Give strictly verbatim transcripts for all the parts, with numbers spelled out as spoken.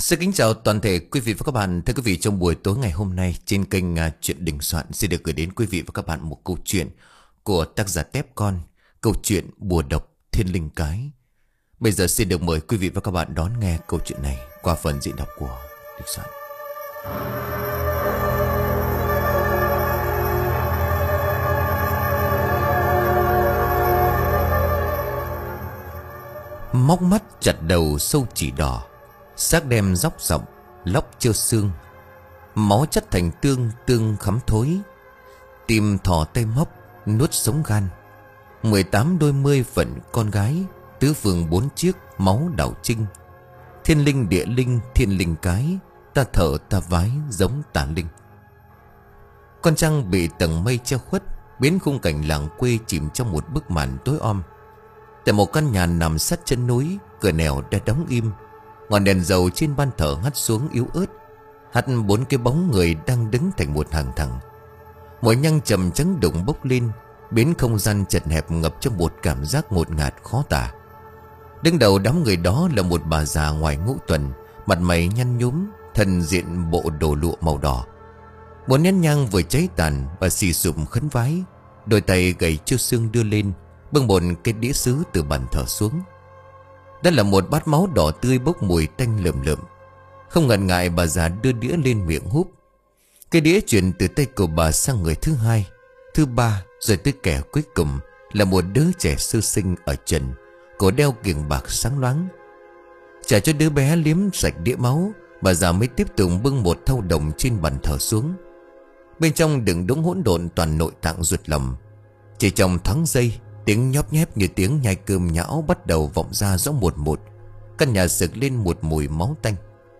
Xin kính chào toàn thể quý vị và các bạn. Thưa quý vị, trong buổi tối ngày hôm nay trên kênh uh, Chuyện Đình Soạn sẽ được gửi đến quý vị và các bạn một câu chuyện của tác giả Tép Con, câu chuyện Bùa Độc Thiên Linh Cái. Bây giờ xin được mời quý vị và các bạn đón nghe câu chuyện này qua phần diễn đọc của Đình Soạn. Móc mắt chặt đầu sâu chỉ đỏ, xác đem dóc rộng, lóc trơ xương, máu chất thành tương, tương khắm thối. Tim thò tay móc, nuốt sống gan. Mười tám đôi mươi phận con gái, tứ phương bốn chiếc, máu đảo trinh. Thiên linh địa linh, thiên linh cái, ta thở ta vái giống tà linh. Con trăng bị tầng mây che khuất, biến khung cảnh làng quê chìm trong một bức màn tối om. Tại một căn nhà nằm sát chân núi, cửa nẻo đã đóng im. Ngọn đèn dầu trên ban thờ hắt xuống yếu ớt, hắt bốn cái bóng người đang đứng thành một hàng thẳng. Mỗi nhang trầm trắng đụng bốc lên, biến không gian chật hẹp ngập trong một cảm giác ngột ngạt khó tả. Đứng đầu đám người đó là một bà già ngoài ngũ tuần, mặt mày nhăn nhúm, thân diện bộ đồ lụa màu đỏ. Một nén nhang vừa cháy tàn, bà xì sụm khấn vái, đôi tay gầy chưa xương đưa lên, bưng một cái đĩa sứ từ bàn thờ xuống. Đó là một bát máu đỏ tươi bốc mùi tanh lợm lợm. Không ngần ngại, bà già đưa đĩa lên miệng húp. Cái đĩa chuyển từ tay của bà sang người thứ hai, thứ ba, rồi tới kẻ cuối cùng là một đứa trẻ sơ sinh ở trần, cổ đeo kiềng bạc sáng loáng. Trả cho đứa bé liếm sạch đĩa máu, bà già mới tiếp tục bưng một thau đồng trên bàn thờ xuống. Bên trong đựng đống hỗn độn toàn nội tạng ruột lòng. Chỉ trong thoáng giây, tiếng nhóp nhép như tiếng nhai cơm nhão bắt đầu vọng ra rõ một một. Căn nhà sực lên một mùi máu tanh.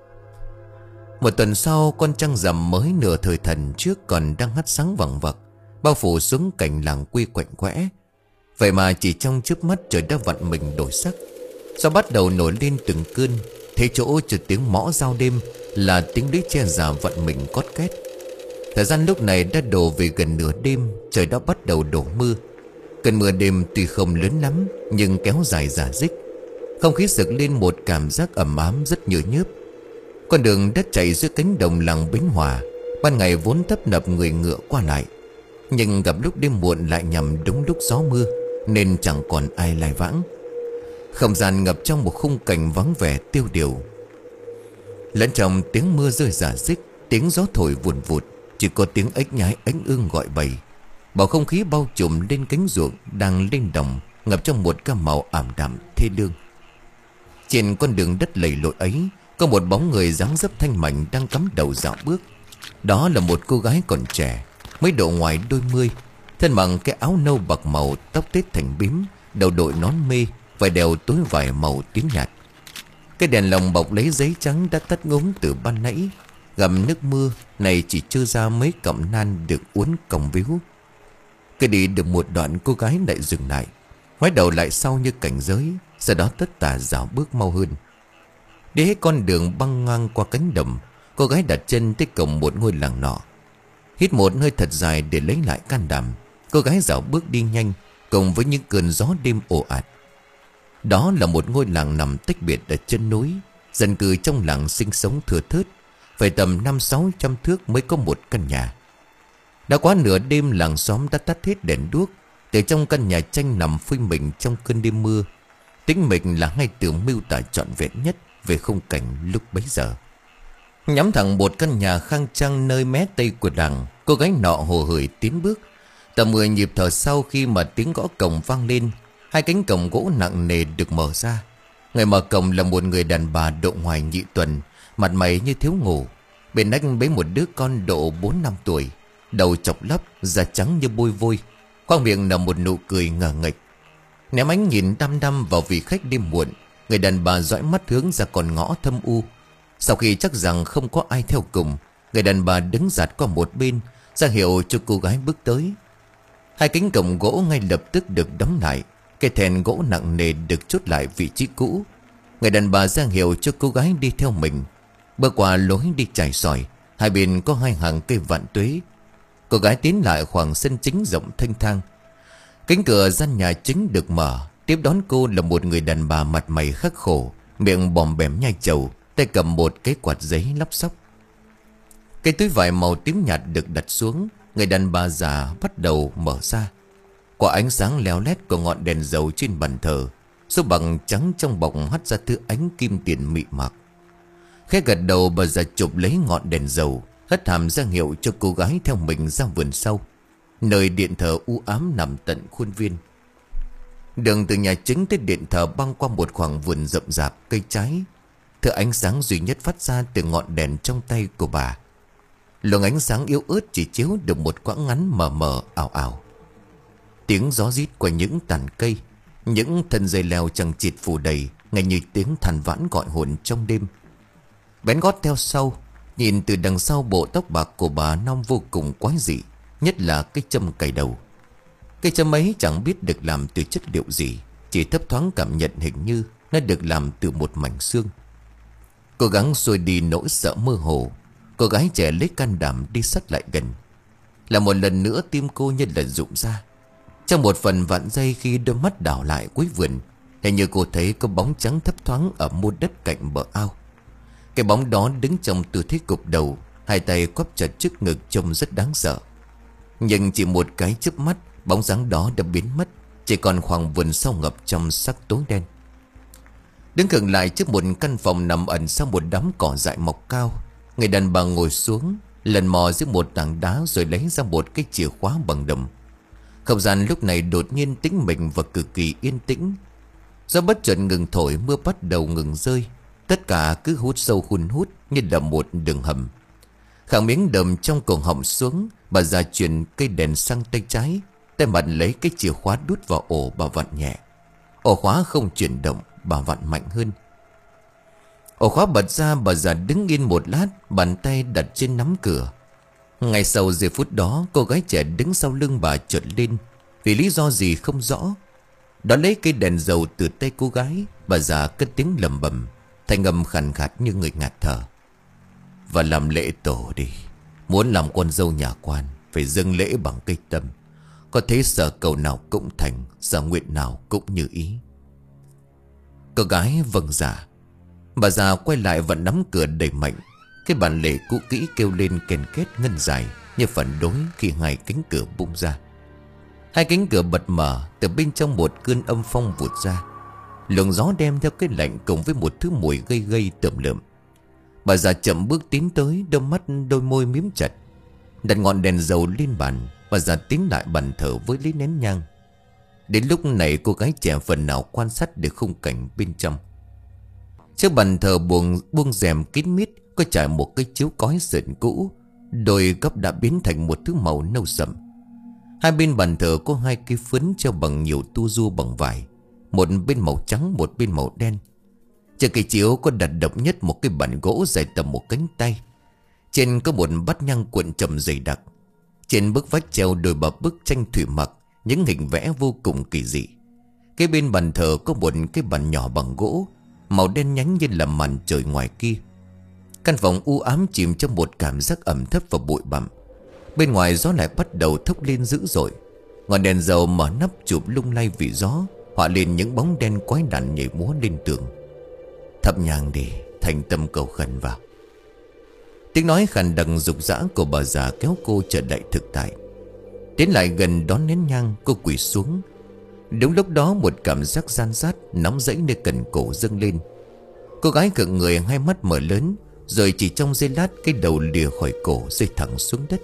Một tuần sau, con trăng rằm mới nửa thời thần trước còn đang hắt sáng vằng vặc, bao phủ xuống cảnh làng quê quạnh quẽ. Vậy mà chỉ trong chớp mắt trời đã vặn mình đổi sắc. Gió bắt đầu nổi lên từng cơn. Thế chỗ trừ tiếng mõ giao đêm là tiếng lưới tre già vặn mình cót két. Thời gian lúc này đã đổ về gần nửa đêm. Trời đã bắt đầu đổ mưa. Cơn mưa đêm tuy không lớn lắm, nhưng kéo dài rả rích. Không khí sực lên một cảm giác ẩm ám rất nhớ nhớp. Con đường đất chạy giữa cánh đồng làng Bến Hòa, ban ngày vốn tấp nập người ngựa qua lại, nhưng gặp lúc đêm muộn lại nhằm đúng lúc gió mưa, nên chẳng còn ai lai vãng. Không gian ngập trong một khung cảnh vắng vẻ tiêu điều. Lẫn trong tiếng mưa rơi rả rích, tiếng gió thổi vùn vụt, chỉ có tiếng ếch nhái ánh ương gọi bầy. Bầu không khí bao trùm lên cánh ruộng đang lên đồng, ngập trong một gam màu ảm đạm thê lương. Trên con đường đất lầy lội ấy, có một bóng người dáng dấp thanh mảnh đang cắm đầu dạo bước. Đó là một cô gái còn trẻ, mới độ ngoài đôi mươi, thân mặc cái áo nâu bạc màu, tóc tết thành bím, đầu đội nón mê, vải đeo túi vải màu tím nhạt. Cái đèn lồng bọc lấy giấy trắng đã tắt ngốm từ ban nãy, gầm nước mưa này chỉ trơ ra mấy cọng nan được uốn còng víu. Cái đi được một đoạn, cô gái lại dừng lại, ngoái đầu lại sau như cảnh giới, sau đó tất tả dạo bước mau hơn. Đi hết con đường băng ngang qua cánh đồng, cô gái đặt chân tới cổng một ngôi làng nọ. Hít một hơi thật dài để lấy lại can đảm, cô gái dạo bước đi nhanh cùng với những cơn gió đêm ồ ạt. Đó là một ngôi làng nằm tách biệt ở chân núi. Dân cư trong làng sinh sống thưa thớt, phải tầm năm sáu trăm thước mới có một căn nhà. Đã quá nửa đêm, làng xóm đã tắt hết đèn đuốc. Từ trong căn nhà tranh nằm phơi mình trong cơn đêm mưa, tính mình là ngay từ miêu tả trọn vẹn nhất về khung cảnh lúc bấy giờ. Nhắm thẳng một căn nhà khang trang nơi mé tây của làng, cô gái nọ hồ hởi tiến bước. Tầm mười nhịp thở sau, khi mà tiếng gõ cổng vang lên, hai cánh cổng gỗ nặng nề được mở ra. Người mở cổng là một người đàn bà độ ngoài nhị tuần, mặt mày như thiếu ngủ. Bên anh bế một đứa con độ bốn năm tuổi, đầu chọc lấp, da trắng như bôi vôi, khoang miệng là một nụ cười ngờ nghệch. Ném ánh nhìn đăm đăm vào vị khách đêm muộn, người đàn bà dõi mắt hướng ra con ngõ thâm u. Sau khi chắc rằng không có ai theo cùng, người đàn bà đứng dạt qua một bên, ra hiệu cho cô gái bước tới. Hai cánh cổng gỗ ngay lập tức được đóng lại, cái thèn gỗ nặng nề được chốt lại vị trí cũ. Người đàn bà ra hiệu cho cô gái đi theo mình. Bước qua lối đi trải sỏi, hai bên có hai hàng cây vạn tuế. Cô gái tiến lại khoảng sân chính rộng thanh thang. Cánh cửa gian nhà chính được mở. Tiếp đón cô là một người đàn bà mặt mày khắc khổ, miệng bòm bẻm nhai trầu, tay cầm một cái quạt giấy lóc xóc. Cái túi vải màu tím nhạt được đặt xuống. Người đàn bà già bắt đầu mở ra. Qua ánh sáng leo lét của ngọn đèn dầu trên bàn thờ, số bằng trắng trong bọc hắt ra thứ ánh kim tiền mị mạc. Khẽ gật đầu, bà già chụp lấy ngọn đèn dầu, hất hàm ra hiệu cho cô gái theo mình ra vườn sau, nơi điện thờ u ám nằm tận khuôn viên. Đường từ nhà chính tới điện thờ băng qua một khoảng vườn rậm rạp cây trái. Thứ ánh sáng duy nhất phát ra từ ngọn đèn trong tay của bà. Luồng ánh sáng yếu ớt chỉ chiếu được một quãng ngắn mờ mờ ảo ảo. Tiếng gió rít qua những tàn cây, những thân dây leo chằng chịt phủ đầy, nghe như tiếng than vãn gọi hồn trong đêm. Bén gót theo sau, nhìn từ đằng sau bộ tóc bạc của bà Năm vô cùng quái dị, nhất là cái châm cài đầu. Cái châm ấy chẳng biết được làm từ chất liệu gì, chỉ thấp thoáng cảm nhận hình như nó được làm từ một mảnh xương. Cố gắng xua đi nỗi sợ mơ hồ, cô gái trẻ lấy can đảm đi sát lại gần. Là một lần nữa tim cô như là rụng ra. Trong một phần vạn giây khi đôi mắt đảo lại cuối vườn, hình như cô thấy có bóng trắng thấp thoáng ở mô đất cạnh bờ ao. Cái bóng đó đứng trong tư thế gục đầu, hai tay quắp chặt trước ngực trông rất đáng sợ. Nhưng chỉ một cái chớp mắt, bóng dáng đó đã biến mất, chỉ còn khoảng vườn sau ngập trong sắc tối đen. Đứng khựng lại trước một căn phòng nằm ẩn sau một đám cỏ dại mọc cao, người đàn bà ngồi xuống, lần mò dưới một tảng đá rồi lấy ra một cái chìa khóa bằng đồng. Không gian lúc này đột nhiên tĩnh mịch và cực kỳ yên tĩnh. Gió bất chợt ngừng thổi, mưa bắt đầu ngừng rơi. Tất cả cứ hút sâu hun hút như là một đường hầm. Khẳng miếng đờm trong cổ họng xuống, bà già chuyển cây đèn sang tay trái, tay mặt lấy cái chìa khóa đút vào ổ bà vặn nhẹ. Ổ khóa không chuyển động, bà vặn mạnh hơn. Ổ khóa bật ra, bà già đứng yên một lát, bàn tay đặt trên nắm cửa. Ngay sau giây phút đó, cô gái trẻ đứng sau lưng bà chợt lên, vì lý do gì không rõ. Đó lấy cây đèn dầu từ tay cô gái, bà già cất tiếng lầm bầm, thanh âm khàn khát như người ngạt thở. Và làm lễ tổ đi. Muốn làm con dâu nhà quan, phải dâng lễ bằng cây tâm. Có thế sở cầu nào cũng thành, sở nguyện nào cũng như ý. Cô gái vâng dạ. Bà già quay lại và nắm cửa đẩy mạnh. Cái bản lề cũ kỹ kêu lên kèn kết ngân dài, như phản đối khi hai cánh cửa bung ra. Hai cánh cửa bật mở, từ bên trong một cơn âm phong vụt ra. Luồng gió đem theo cái lạnh cùng với một thứ mùi gây gây tởm lợm. Bà già chậm bước tiến tới, đôi mắt đôi môi miếm chặt. Đặt ngọn đèn dầu lên bàn, bà già tiến lại bàn thờ với lấy nén nhang. Đến lúc này cô gái trẻ phần nào quan sát được khung cảnh bên trong. Trước bàn thờ buông, buông rèm kín mít, có trải một cái chiếu cói sợn cũ, đôi góc đã biến thành một thứ màu nâu sậm. Hai bên bàn thờ có hai cây phấn treo bằng nhiều tu ru bằng vải, một bên màu trắng, một bên màu đen. Trên cây chiếu có đặt độc nhất một cái bàn gỗ dài tầm một cánh tay. Trên có một bát nhang cuộn trầm dày đặc. Trên bức vách treo đôi ba bức tranh thủy mặc, những hình vẽ vô cùng kỳ dị. Cái bên bàn thờ có một cái bàn nhỏ bằng gỗ, màu đen nhánh như là màn trời ngoài kia. Căn phòng u ám chìm trong một cảm giác ẩm thấp và bụi bặm. Bên ngoài gió lại bắt đầu thốc lên dữ dội. Ngọn đèn dầu mở nắp chụp lung lay vì gió, họa lên những bóng đen quái đản nhảy múa lên tường. Thắp nhang đi, thành tâm cầu khẩn vào. Tiếng nói khàn đằng rục rã của bà già kéo cô trở lại thực tại. Tiến lại gần đón nén nhang, cô quỳ xuống. Đúng lúc đó một cảm giác gian rát nóng rẫy nơi cần cổ dâng lên. Cô gái cận người, hai mắt mở lớn, rồi chỉ trong giây lát cái đầu lìa khỏi cổ rơi thẳng xuống đất.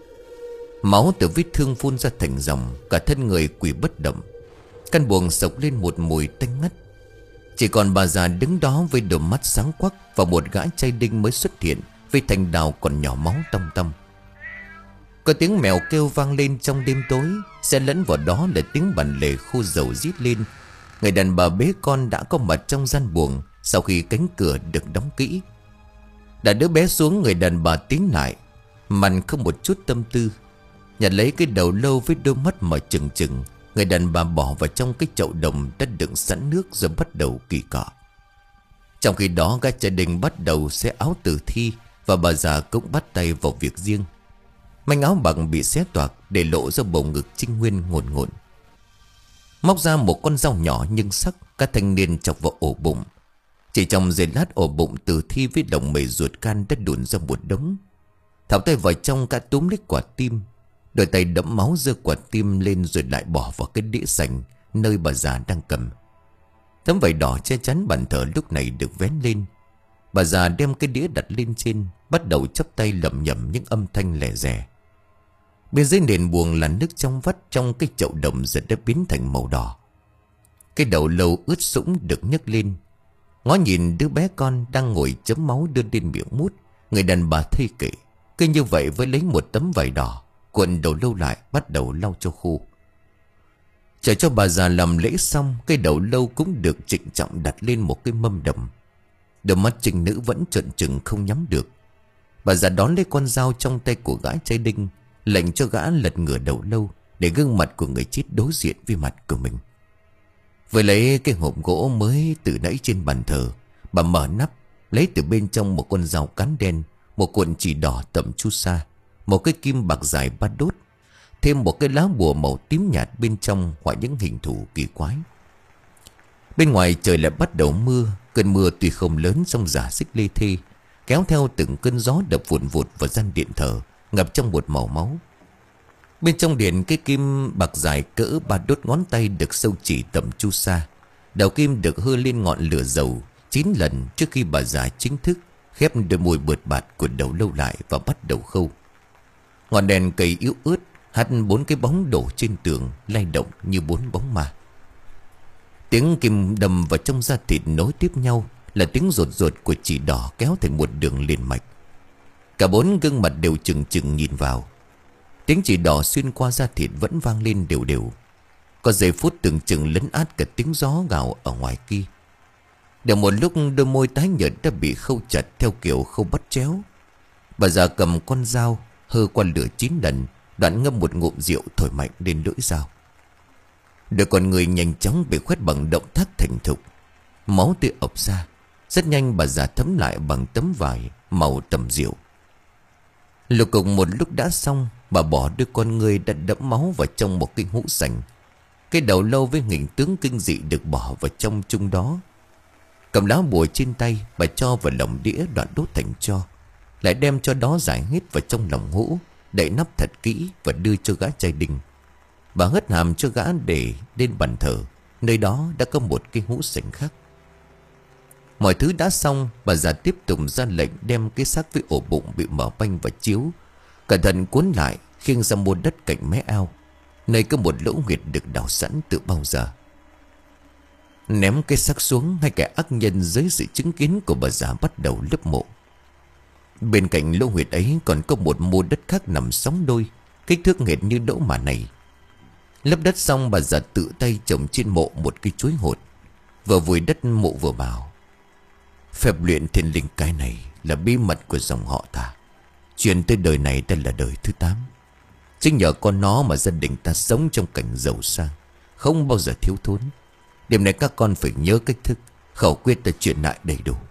Máu từ vết thương phun ra thành dòng, cả thân người quỳ bất động. Căn buồng sộc lên một mùi tanh ngắt. Chỉ còn bà già đứng đó với đôi mắt sáng quắc, và một gã trai đinh mới xuất hiện với thanh đào còn nhỏ máu tăm tăm. Có tiếng mèo kêu vang lên trong đêm tối, xen lẫn vào đó là tiếng bản lề khô dầu rít lên. Người đàn bà bế con đã có mặt trong gian buồng sau khi cánh cửa được đóng kỹ. Đã đứa bé xuống, người đàn bà tiến lại, mặt không một chút tâm tư, nhặt lấy cái đầu lâu với đôi mắt mở trừng trừng. Người đàn bà bỏ vào trong cái chậu đồng đã đựng sẵn nước rồi bắt đầu kỳ cọ. Trong khi đó gã gia đình bắt đầu xé áo tử thi, và bà già cũng bắt tay vào việc riêng. Manh áo bằng bị xé toạc để lộ ra bầu ngực trinh nguyên ngổn ngổn. Móc ra một con dao nhỏ nhưng sắc, các thanh niên chọc vào ổ bụng. Chỉ trong giây lát ổ bụng tử thi với đồng mề ruột can đã đùn ra một đống. Thảo tay vào trong cả túm lấy quả tim, đôi tay đẫm máu giơ quả tim lên rồi lại bỏ vào cái đĩa sành nơi bà già đang cầm. Tấm vải đỏ che chắn bàn thờ lúc này được vén lên. Bà già đem cái đĩa đặt lên trên, bắt đầu chắp tay lẩm nhẩm những âm thanh lẻ rẻ. Bên dưới nền buồng là nước trong vắt trong cái chậu đồng dần đã biến thành màu đỏ. Cái đầu lâu ướt sũng được nhấc lên. Ngó nhìn đứa bé con đang ngồi chấm máu đưa lên miệng mút. Người đàn bà thây kể. Cứ như vậy với lấy một tấm vải đỏ, cuộn đầu lâu lại bắt đầu lau cho khô. Chờ cho bà già làm lễ xong, cái đầu lâu cũng được trịnh trọng đặt lên một cái mâm đồng. Đôi mắt trinh nữ vẫn trợn trừng không nhắm được. Bà già đón lấy con dao trong tay của gã trai đinh, lệnh cho gã lật ngửa đầu lâu để gương mặt của người chết đối diện với mặt của mình. Vừa lấy cái hộp gỗ mới từ nãy trên bàn thờ, bà mở nắp, lấy từ bên trong một con dao cán đen, một cuộn chỉ đỏ tẩm chu sa, một cái kim bạc dài ba đốt, thêm một cái lá bùa màu tím nhạt bên trong họa những hình thù kỳ quái. Bên ngoài trời lại bắt đầu mưa. Cơn mưa tuy không lớn song rả xích lê thê, kéo theo từng cơn gió đập vụn vụt vào gian điện thờ, ngập trong một màu máu. Bên trong điện, cái kim bạc dài cỡ ba đốt ngón tay được sâu chỉ tẩm chu sa. Đầu kim được hơ lên ngọn lửa dầu chín lần trước khi bà già chính thức khép đôi môi bượt bạt của đầu lâu lại và bắt đầu khâu. Ngọn đèn cầy yếu ớt hắt bốn cái bóng đổ trên tường lay động như bốn bóng ma. Tiếng kim đâm vào trong da thịt nối tiếp nhau là tiếng rột rột của chỉ đỏ kéo thành một đường liền mạch. Cả bốn gương mặt đều chừng chừng nhìn vào. Tiếng chỉ đỏ xuyên qua da thịt vẫn vang lên đều đều. Có giây phút tưởng chừng lấn át cả tiếng gió gào ở ngoài kia. Được một lúc đôi môi tái nhợt đã bị khâu chặt theo kiểu khâu bắt chéo. Bà già cầm con dao hơ qua lửa chín lần, đoạn ngâm một ngụm rượu thổi mạnh lên lưỡi dao. Đôi con người nhanh chóng bị khoét bằng động tác thành thục. Máu tươi ộc ra. Rất nhanh bà già thấm lại bằng tấm vải màu tầm rượu. Lục cùng một lúc đã xong, bà bỏ đôi con người đã đẫm máu vào trong một cái hũ sành. Cái đầu lâu với hình tướng kinh dị được bỏ vào trong chung đó. Cầm lá bùa trên tay, bà cho vào lòng đĩa đoạn đốt thành tro, lại đem cho đó giải hết vào trong lòng hũ, đậy nắp thật kỹ và đưa cho gã trai đình. Bà hất hàm cho gã để lên bàn thờ, nơi đó đã có một cái hũ sành khác. Mọi thứ đã xong, bà già tiếp tục ra lệnh đem cái xác với ổ bụng bị mở banh và chiếu cẩn thận cuốn lại, khiêng ra một đất cạnh mé ao, nơi có một lỗ huyệt được đào sẵn từ bao giờ. Ném cái xác xuống, hai kẻ ác nhân dưới sự chứng kiến của bà già bắt đầu lấp mộ. Bên cạnh lỗ huyệt ấy còn có một mô đất khác nằm sóng đôi, kích thước hệt như đỗ mà này. Lấp đất xong, bà già tự tay trồng trên mộ một cây chuối hột, vừa vùi đất mộ vừa bảo: phép luyện thiên linh cái này là bí mật của dòng họ ta, truyền tới đời này đây là đời thứ tám. Chính nhờ con nó mà gia đình ta sống trong cảnh giàu sang, không bao giờ thiếu thốn. Đêm nay các con phải nhớ cách thức, khẩu quyết ta truyền lại đầy đủ.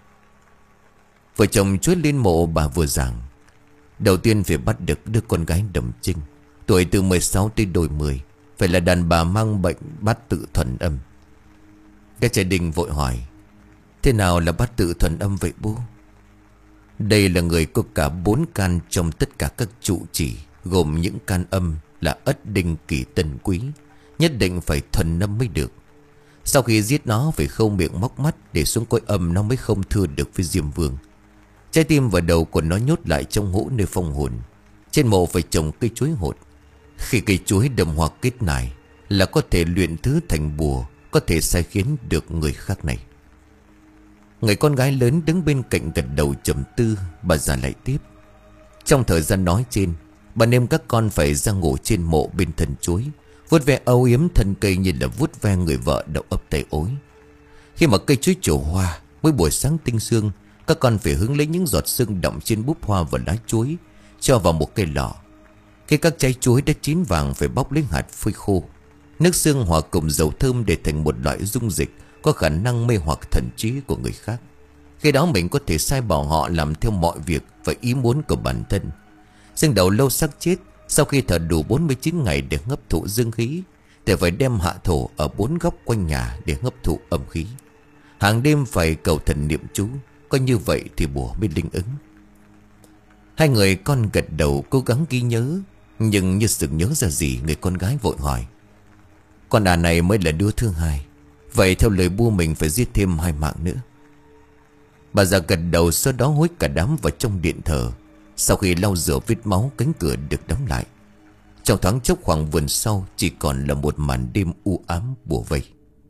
Vợ chồng chuối lên mộ, bà vừa giảng: đầu tiên phải bắt được đứa con gái Đầm Trinh, tuổi từ mười sáu tới đôi mươi, phải là đàn bà mang bệnh bát tự thuần âm. Cái trai đình vội hỏi: thế nào là bát tự thuần âm vậy bố? Đây là người có cả bốn can trong tất cả các trụ chỉ, gồm những can âm là Ất Đinh Kỷ Tân Quý, nhất định phải thuần âm mới được. Sau khi giết nó phải khâu miệng móc mắt, để xuống cõi âm nó mới không thưa được với Diêm Vương. Trái tim và đầu của nó nhốt lại trong hũ nơi phong hồn. Trên mộ phải trồng cây chuối hột. Khi cây chuối đầm hoa kết nải là có thể luyện thứ thành bùa, có thể sai khiến được người khác này. Người con gái lớn đứng bên cạnh gật đầu trầm tư. Bà già lại tiếp: trong thời gian nói trên, ban đêm các con phải ra ngủ trên mộ bên thân chuối, vuốt ve âu yếm thân cây như là vuốt ve người vợ đậu ấp tay ối. Khi mà cây chuối trổ hoa, mỗi buổi sáng tinh sương, các con phải hứng lấy những giọt sương đọng trên búp hoa và lá chuối, cho vào một cây lọ. Khi các trái chuối đã chín vàng phải bóc lấy hạt phơi khô. Nước sương hòa cùng dầu thơm để thành một loại dung dịch có khả năng mê hoặc thần trí của người khác. Khi đó mình có thể sai bảo họ làm theo mọi việc và ý muốn của bản thân. Riêng đầu lâu xác chết, sau khi thở đủ bốn mươi chín ngày để hấp thụ dương khí, thì phải đem hạ thổ ở bốn góc quanh nhà để hấp thụ âm khí. Hàng đêm phải cầu thần niệm chú, có như vậy thì bùa mới linh ứng. Hai người con gật đầu cố gắng ghi nhớ. Nhưng như sực nhớ ra gì, người con gái vội hỏi: Con đàn này mới là đứa thứ hai, vậy theo lời bua mình phải giết thêm hai mạng nữa. Bà già gật đầu, sau đó hối cả đám vào trong điện thờ. Sau khi lau rửa vết máu, cánh cửa được đóng lại. Trong thoáng chốc khoảng vườn sau chỉ còn là một màn đêm u ám bủa vây.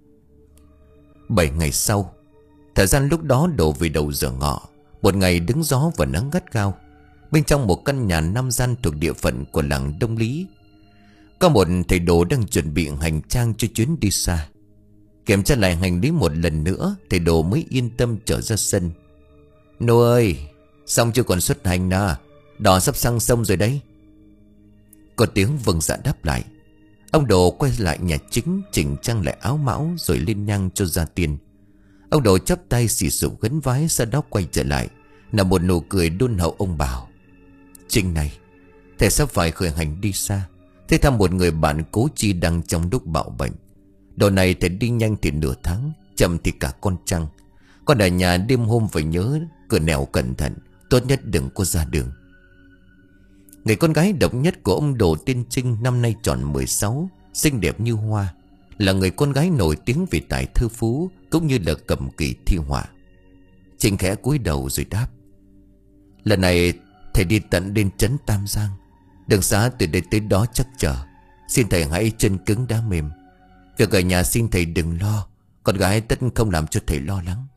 Bảy ngày sau, thời gian lúc đó đổ về đầu giờ ngọ. Một ngày đứng gió và nắng gắt gao. Bên trong một căn nhà năm gian thuộc địa phận của làng Đông Lý, có một thầy đồ đang chuẩn bị hành trang cho chuyến đi xa. Kiểm tra lại hành lý một lần nữa, thầy đồ mới yên tâm trở ra sân. Nô ơi, xong chưa còn xuất hành nè, đò sắp sang sông rồi đấy. Có tiếng vâng dạ đáp lại. Ông đồ quay lại nhà chính, chỉnh trang lại áo mão rồi lên nhang cho ra tiền. Ông đồ chắp tay xì sụp khấn vái, sau đó quay trở lại là một nụ cười đôn hậu. Ông bảo: Trinh này, thầy sắp phải khởi hành đi xa. Thế thăm một người bạn cố chi đang trong lúc bạo bệnh. Độ này thầy đi nhanh thì nửa tháng, chậm thì cả con trăng. Con ở nhà đêm hôm phải nhớ cửa nẻo cẩn thận, tốt nhất đừng có ra đường. Người con gái độc nhất của ông đồ tên Trinh năm nay tròn mười sáu, xinh đẹp như hoa, là người con gái nổi tiếng vì tài thư phú cũng như là cầm kỳ thi họa. Trinh khẽ cúi đầu rồi đáp: Lần này thầy đi tận đến trấn Tam Giang, đường xá từ đây tới đó chắc chờ. Xin thầy hãy chân cứng đá mềm. Việc ở nhà xin thầy đừng lo, con gái tất không làm cho thầy lo lắng.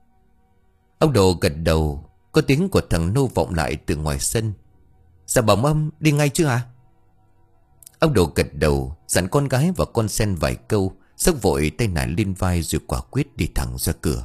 Ông đồ gật đầu. Có tiếng của thằng Nô vọng lại từ ngoài sân: Dạ bẩm âm, đi ngay chứ à? Ông đồ gật đầu, dặn con gái và con sen vài câu, xốc vội tay nải lên vai rồi quả quyết đi thẳng ra cửa.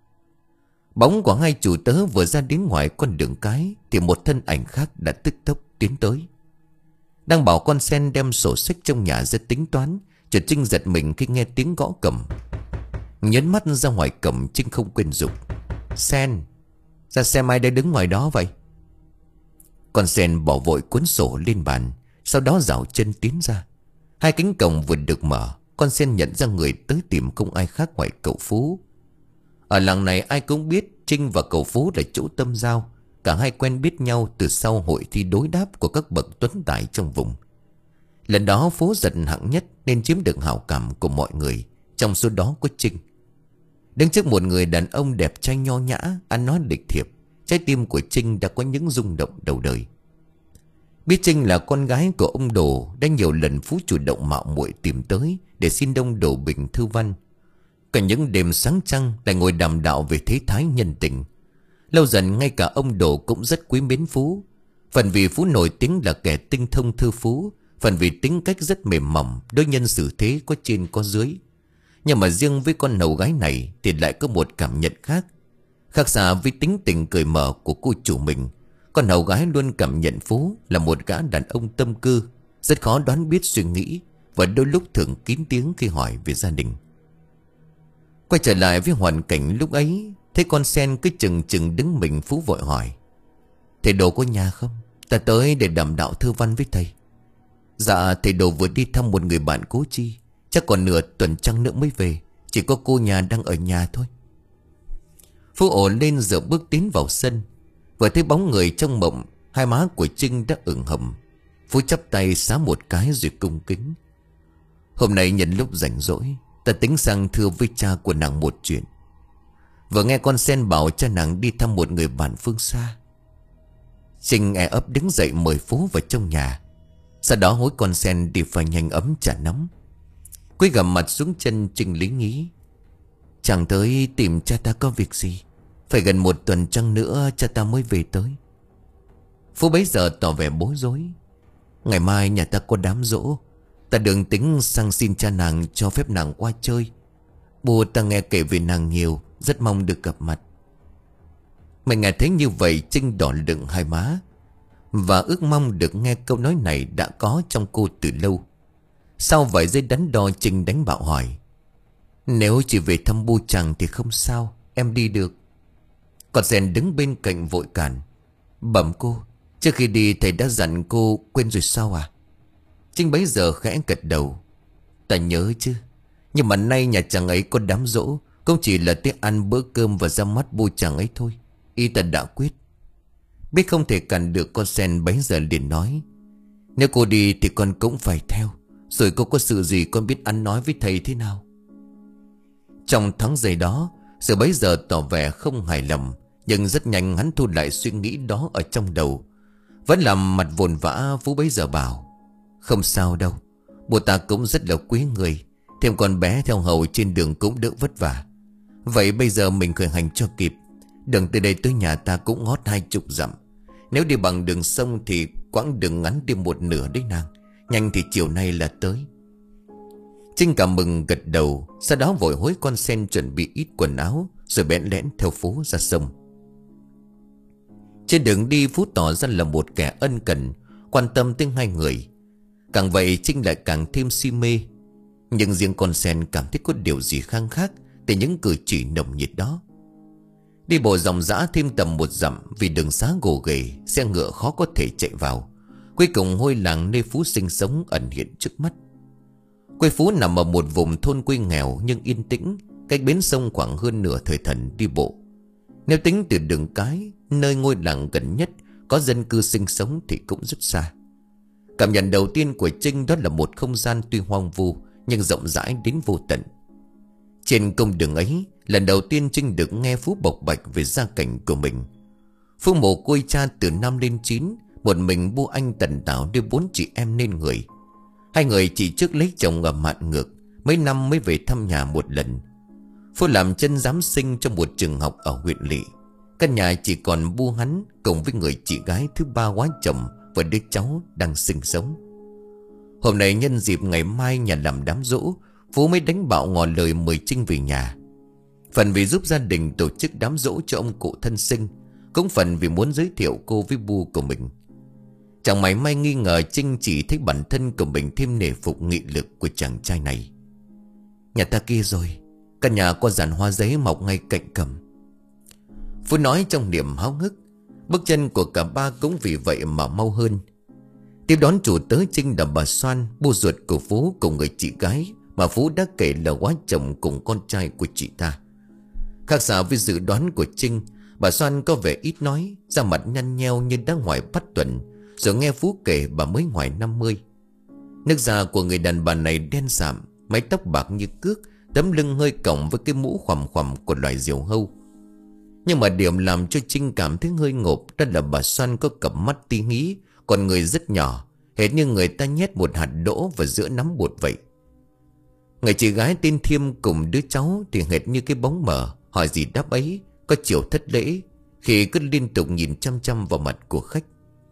Bóng của hai chủ tớ vừa ra đến ngoài con đường cái thì một thân ảnh khác đã tức tốc tiến tới. Đang bảo con sen đem sổ sách trong nhà ra tính toán, chợt Trinh giật mình khi nghe tiếng gõ cổng. Nhấn mắt ra ngoài cổng, Trinh không quên dục: Sen, ra xem ai đang đứng ngoài đó vậy? Con sen bỏ vội cuốn sổ lên bàn, sau đó dạo chân tiến ra. Hai cánh cổng vừa được mở, con sen nhận ra người tới tìm không ai khác ngoài cậu Phú. Ở làng này ai cũng biết Trinh và cậu Phú là chỗ tâm giao. Cả hai quen biết nhau từ sau hội thi đối đáp của các bậc tuấn tài trong vùng. Lần đó Phú giật hạng nhất nên chiếm được hảo cảm của mọi người, trong số đó có Trinh. Đứng trước một người đàn ông đẹp trai nho nhã, ăn nói lịch thiệp, trái tim của Trinh đã có những rung động đầu đời. Biết Trinh là con gái của ông Đồ, đã nhiều lần Phú chủ động mạo muội tìm tới để xin đông đổ bình thư văn. Cả những đêm sáng trăng lại ngồi đàm đạo về thế thái nhân tình. Lâu dần ngay cả ông Đồ cũng rất quý mến Phú. Phần vì Phú nổi tiếng là kẻ tinh thông thư phú, phần vì tính cách rất mềm mỏng, đối nhân xử thế có trên có dưới. Nhưng mà riêng với con hầu gái này thì lại có một cảm nhận khác. Khác xa với tính tình cởi mở của cô chủ mình, con hầu gái luôn cảm nhận Phú là một gã đàn ông tâm tư, rất khó đoán biết suy nghĩ, và đôi lúc thường kín tiếng khi hỏi về gia đình. Quay trở lại với hoàn cảnh lúc ấy, thấy con sen cứ chừng chừng đứng mình, Phú vội hỏi: Thầy Đồ có nhà không? Ta tới để đảm đạo thư văn với thầy. Dạ thầy Đồ vừa đi thăm một người bạn cố chi, chắc còn nửa tuần trăng nữa mới về. Chỉ có cô nhà đang ở nhà thôi. Phú ổ lên dựa bước tiến vào sân. Vừa thấy bóng người trong mộng, hai má của Trinh đã ửng hồng. Phú chắp tay xá một cái rồi cung kính: Hôm nay nhân lúc rảnh rỗi, ta tính sang thưa với cha của nàng một chuyện. Vừa nghe con sen bảo cha nàng đi thăm một người bạn phương xa. Trinh e ấp đứng dậy mời Phú vào trong nhà. Sau đó hối con sen đi pha nhanh ấm trà nóng. Quý gầm mặt xuống chân, Trinh lý nghĩ: Chẳng tới tìm cha ta có việc gì, phải gần một tuần trăng nữa cha ta mới về tới. Phú bấy giờ tỏ vẻ bối rối: Ngày mai nhà ta có đám giỗ, ta đường tính sang xin cha nàng cho phép nàng qua chơi. Bố ta nghe kể về nàng nhiều, rất mong được gặp mặt. Mình nghe thấy như vậy, Trinh đỏ đựng hai má, và ước mong được nghe câu nói này đã có trong cô từ lâu. Sau vài giây đắn đo, Trinh đánh bạo hỏi: Nếu chỉ về thăm bu chàng thì không sao, em đi được. Còn sen đứng bên cạnh vội cản: Bẩm cô, trước khi đi thầy đã dặn cô, quên rồi sao à? Trinh bấy giờ khẽ gật đầu: Ta nhớ chứ, nhưng mà nay nhà chàng ấy có đám giỗ, Cũng chỉ là tới ăn bữa cơm và ra mắt bôi chàng ấy thôi. Y ta đã quyết. Biết không thể cản được, con sen bấy giờ liền nói: Nếu cô đi thì con cũng phải theo. Rồi cô có sự gì con biết ăn nói với thầy thế nào. Trong tháng giây đó, Sự bấy giờ tỏ vẻ không hài lòng, nhưng rất nhanh hắn thu lại suy nghĩ đó ở trong đầu. Vẫn làm mặt vồn vã, Phú bấy giờ bảo: Không sao đâu, bố ta cũng rất là quý người. Thêm con bé theo hầu trên đường cũng đỡ vất vả. Vậy bây giờ mình khởi hành cho kịp. Đường từ đây tới nhà ta cũng ngót hai chục dặm. Nếu đi bằng đường sông thì quãng đường ngắn đi một nửa đấy nàng. Nhanh thì chiều nay là tới. Trinh cảm mừng gật đầu. Sau đó vội hối con sen chuẩn bị ít quần áo, rồi bẽn lẽn theo Phú ra sông. Trên đường đi, Phú tỏ ra là một kẻ ân cần, quan tâm tới hai người. Càng vậy Trinh lại càng thêm si mê. Nhưng riêng con sen cảm thấy có điều gì khang khác từ những cử chỉ nồng nhiệt đó. Đi bộ dòng dã thêm tầm một dặm, vì đường xá gồ ghề, xe ngựa khó có thể chạy vào. Cuối cùng ngôi làng nơi Phú sinh sống ẩn hiện trước mắt. Quê Phú nằm ở một vùng thôn quê nghèo nhưng yên tĩnh, cách bến sông khoảng hơn nửa thời thần đi bộ. Nếu tính từ đường cái, nơi ngôi làng gần nhất có dân cư sinh sống, thì cũng rất xa. Cảm nhận đầu tiên của Trinh đó là một không gian tuy hoang vu nhưng rộng rãi đến vô tận. Trên công đường ấy, lần đầu tiên Trinh được nghe Phú bộc bạch về gia cảnh của mình. Phú mồ côi cha từ năm lên chín, một mình bu anh tần tảo đưa bốn chị em nên người. Hai người chỉ trước lấy chồng ở Mạn Ngược, mấy năm mới về thăm nhà một lần. Phú làm chân giám sinh trong một trường học ở huyện lỵ. Căn nhà chỉ còn bu hắn cùng với người chị gái thứ ba quá chồng và đứa cháu đang sinh sống. Hôm nay nhân dịp ngày mai nhà làm đám giỗ, Phú mới đánh bạo ngỏ lời mời Trinh về nhà. Phần vì giúp gia đình tổ chức đám giỗ cho ông cụ thân sinh, cũng phần vì muốn giới thiệu cô với bu của mình. Chẳng mảy may nghi ngờ Trinh chỉ thấy bản thân của mình thêm nể phục nghị lực của chàng trai này. Nhà ta kia rồi, căn nhà có dàn hoa giấy mọc ngay cạnh cổng. Phú nói trong niềm háo hức. Bước chân của cả ba cũng vì vậy mà mau hơn. Tiếp đón chủ tớ Trinh là bà Soan, bu ruột của Phú cùng người chị gái mà Phú đã kể là quá chồng cùng con trai của chị ta. Khác xa với dự đoán của Trinh, bà Soan có vẻ ít nói, da mặt nhăn nheo như đã ngoài bắt tuần. Rồi nghe Phú kể bà mới ngoài năm mươi. Nước da của người đàn bà này đen sạm, mái tóc bạc như cước, tấm lưng hơi còng với cái mũ khoằm khoằm của loài diều hâu. Nhưng mà điểm làm cho Trinh cảm thấy hơi ngộp đó là bà Soan có cặp mắt tí nghĩ, còn người rất nhỏ, hệt như người ta nhét một hạt đỗ vào giữa nắm bột vậy. Người chị gái tên Thiêm cùng đứa cháu thì hệt như cái bóng mờ, hỏi gì đáp ấy, có chiều thất lễ khi cứ liên tục nhìn chăm chăm vào mặt của khách.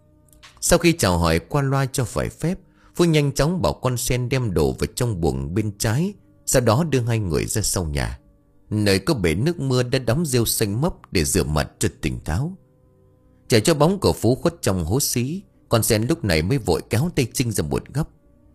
Sau khi chào hỏi qua loa cho phải phép, Phú nhanh chóng bảo con sen đem đồ vào trong buồng bên trái, sau đó đưa hai người ra sau nhà, nơi có bể nước mưa đã đóng rêu xanh mấp để rửa mặt cho tỉnh táo. Chờ cho bóng của Phú khuất trong hố xí, con sen lúc này mới vội kéo tay Trinh ra một góc.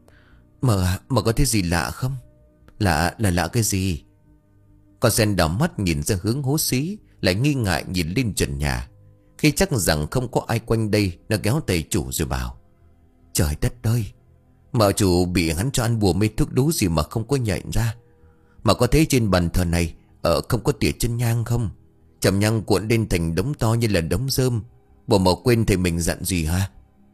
Mà, mà có thấy gì lạ không? Lạ là lạ cái gì? Con sen đảo mắt nhìn ra hướng hố xí, lại nghi ngại nhìn lên trần nhà. Khi chắc rằng không có ai quanh đây, nó kéo tay chủ rồi bảo: Trời đất ơi, mợ chủ bị hắn cho ăn bùa mê thuốc đú gì mà không có nhận ra. Mà có thấy trên bàn thờ này ở không có tỉa chân nhang không? Chầm nhang cuộn lên thành đống to như là đống rơm. Bộ mợ quên thầy mình dặn gì hả?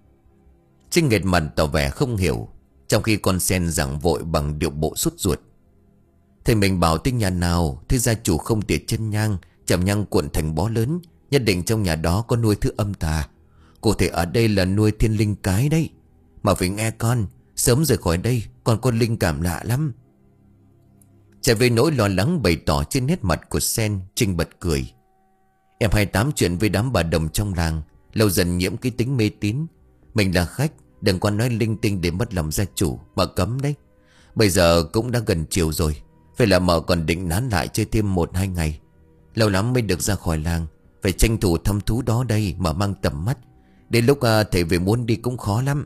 Trinh nghệt mặt tỏ vẻ không hiểu, trong khi con sen giảng vội bằng điệu bộ sốt ruột. Thầy mình bảo tới nhà nào thế gia chủ không tỉa chân nhang, chầm nhang cuộn thành bó lớn, nhất định trong nhà đó có nuôi thứ âm tà. Cụ thể ở đây là nuôi thiên linh cái đấy. Mà phải nghe con, sớm rời khỏi đây, còn có linh cảm lạ lắm. Chạy về nỗi lo lắng bày tỏ trên nét mặt của Sen, Trinh bật cười. Em hay tám chuyện với đám bà đồng trong làng, lâu dần nhiễm cái tính mê tín. Mình là khách, đừng có nói linh tinh để mất lòng gia chủ, mà cấm đấy. Bây giờ cũng đã gần chiều rồi, phải là mợ còn định nán lại chơi thêm một hai ngày. Lâu lắm mới được ra khỏi làng, phải tranh thủ thăm thú đó đây mà mang tầm mắt. Đến lúc à, thầy về muốn đi cũng khó lắm.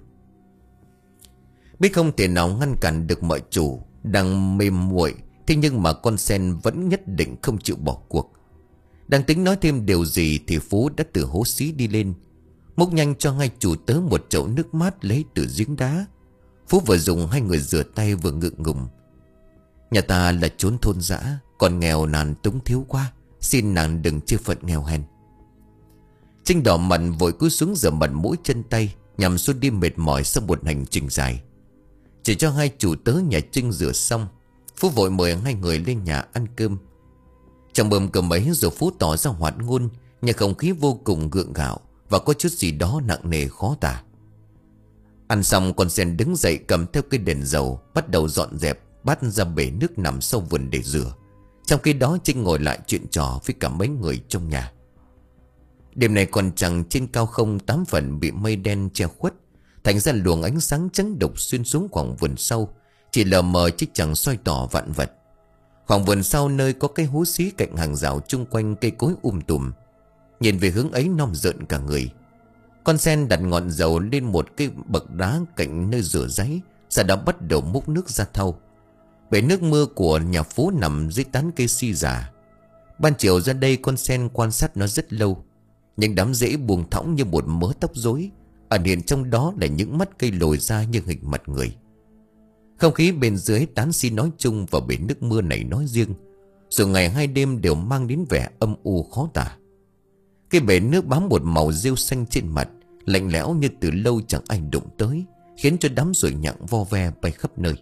Biết không thể nào ngăn cản được mọi chủ đang mềm muội, thế nhưng mà con sen vẫn nhất định không chịu bỏ cuộc. Đang tính nói thêm điều gì thì Phú đã từ hố xí đi lên, múc nhanh cho hai chủ tớ một chậu nước mát lấy từ giếng đá. Phú vừa dùng hai người rửa tay vừa ngượng ngùng. Nhà ta là chốn thôn dã, Còn nghèo nàn túng thiếu quá, xin nàng đừng chia phận nghèo hèn. Trinh đỏ mặt vội cúi xuống rửa mặt mũi chân tay, nhằm xua đi mệt mỏi sau một hành trình dài. Chỉ cho hai chủ tớ nhà Trinh rửa xong, Phú vội mời hai người lên nhà ăn cơm. Trong mâm cơm ấy rồi Phú tỏ ra hoạt ngôn, nhưng không khí vô cùng gượng gạo và có chút gì đó nặng nề khó tả. Ăn xong con sen đứng dậy cầm theo cây đèn dầu, bắt đầu dọn dẹp bắt ra bể nước nằm sau vườn để rửa. Trong khi đó Trinh ngồi lại chuyện trò với cả mấy người trong nhà. Đêm nay còn trăng trên cao không tám phần bị mây đen che khuất, thành ra luồng ánh sáng trắng đục xuyên xuống khoảng vườn sau, chỉ lờ mờ chứ chẳng soi tỏ vạn vật. Khoảng vườn sau nơi có cây hú xí cạnh hàng rào chung quanh cây cối um tùm, nhìn về hướng ấy non rợn cả người. Con sen đặt ngọn dầu lên một cái bậc đá cạnh nơi rửa ráy, sau đó bắt đầu múc nước ra thau. Bể nước mưa của nhà Phú nằm dưới tán cây si già. Ban chiều ra đây con sen quan sát nó rất lâu. Những đám rễ buông thõng như một mớ tóc rối, ẩn hiện trong đó là những mắt cây lồi ra như hình mặt người. Không khí bên dưới tán si nói chung và bể nước mưa này nói riêng, rồi ngày hai đêm đều mang đến vẻ âm u khó tả. Cái bể nước bám một màu rêu xanh trên mặt, lạnh lẽo như từ lâu chẳng ai đụng tới, khiến cho đám ruồi nhặng vo ve bay khắp nơi.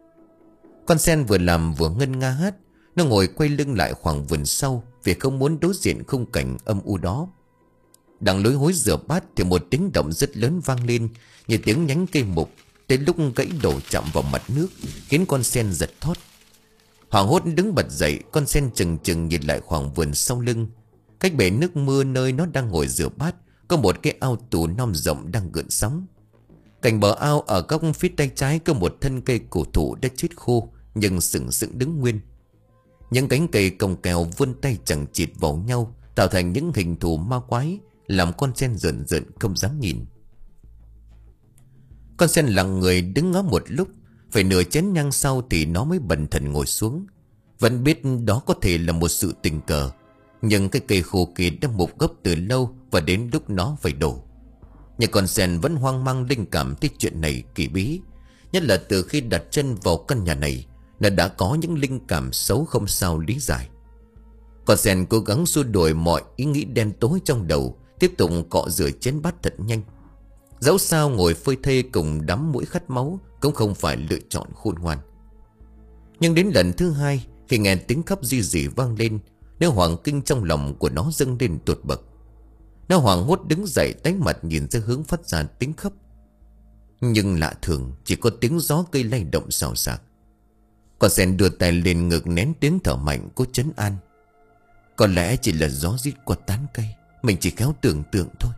Con sen vừa làm vừa ngân nga hát. Nó ngồi quay lưng lại khoảng vườn sau, vì không muốn đối diện khung cảnh âm u đó. Đang lối hối rửa bát thì một tiếng động rất lớn vang lên, như tiếng nhánh cây mục, tới lúc gãy đổ chạm vào mặt nước, khiến con sen giật thót. Hoảng hốt đứng bật dậy, con sen chừng chừng nhìn lại khoảng vườn sau lưng. Cách bể nước mưa nơi nó đang ngồi rửa bát, có một cái ao tù non rộng đang gợn sóng. Cạnh bờ ao ở góc phía tay trái có một thân cây cổ thụ đã chết khô, nhưng sừng sững đứng nguyên. Những cánh cây cong kèo vươn tay chẳng chịt vào nhau, tạo thành những hình thù ma quái, làm con sen rợn rợn không dám nhìn. Con sen lặng người đứng ngó một lúc, phải nửa chén nhang sau thì nó mới bần thần ngồi xuống. Vẫn biết đó có thể là một sự tình cờ, nhưng cái cây khô kia đã mục gốc từ lâu và đến lúc nó phải đổ. Nhưng con sen vẫn hoang mang linh cảm tới chuyện này kỳ bí, nhất là từ khi đặt chân vào căn nhà này, nó đã có những linh cảm xấu không sao lý giải. Con sen cố gắng xua đuổi mọi ý nghĩ đen tối trong đầu, tiếp tục cọ rửa chén bát thật nhanh. Dẫu sao ngồi phơi thây cùng đám muỗi khát máu cũng không phải lựa chọn khôn ngoan. Nhưng đến lần thứ hai, khi nghe tiếng khóc ri rỉ vang lên, nếu hoàng kinh trong lòng của nó dâng lên tột bậc. Nó hoảng hốt đứng dậy, tái mặt nhìn ra hướng phát ra tiếng khóc. Nhưng lạ thường, chỉ có tiếng gió cây lay động xào xạc. Con sen đưa tay lên ngực nén tiếng thở mạnh cố trấn an. Có lẽ chỉ là gió rít qua tán cây, mình chỉ khéo tưởng tượng thôi.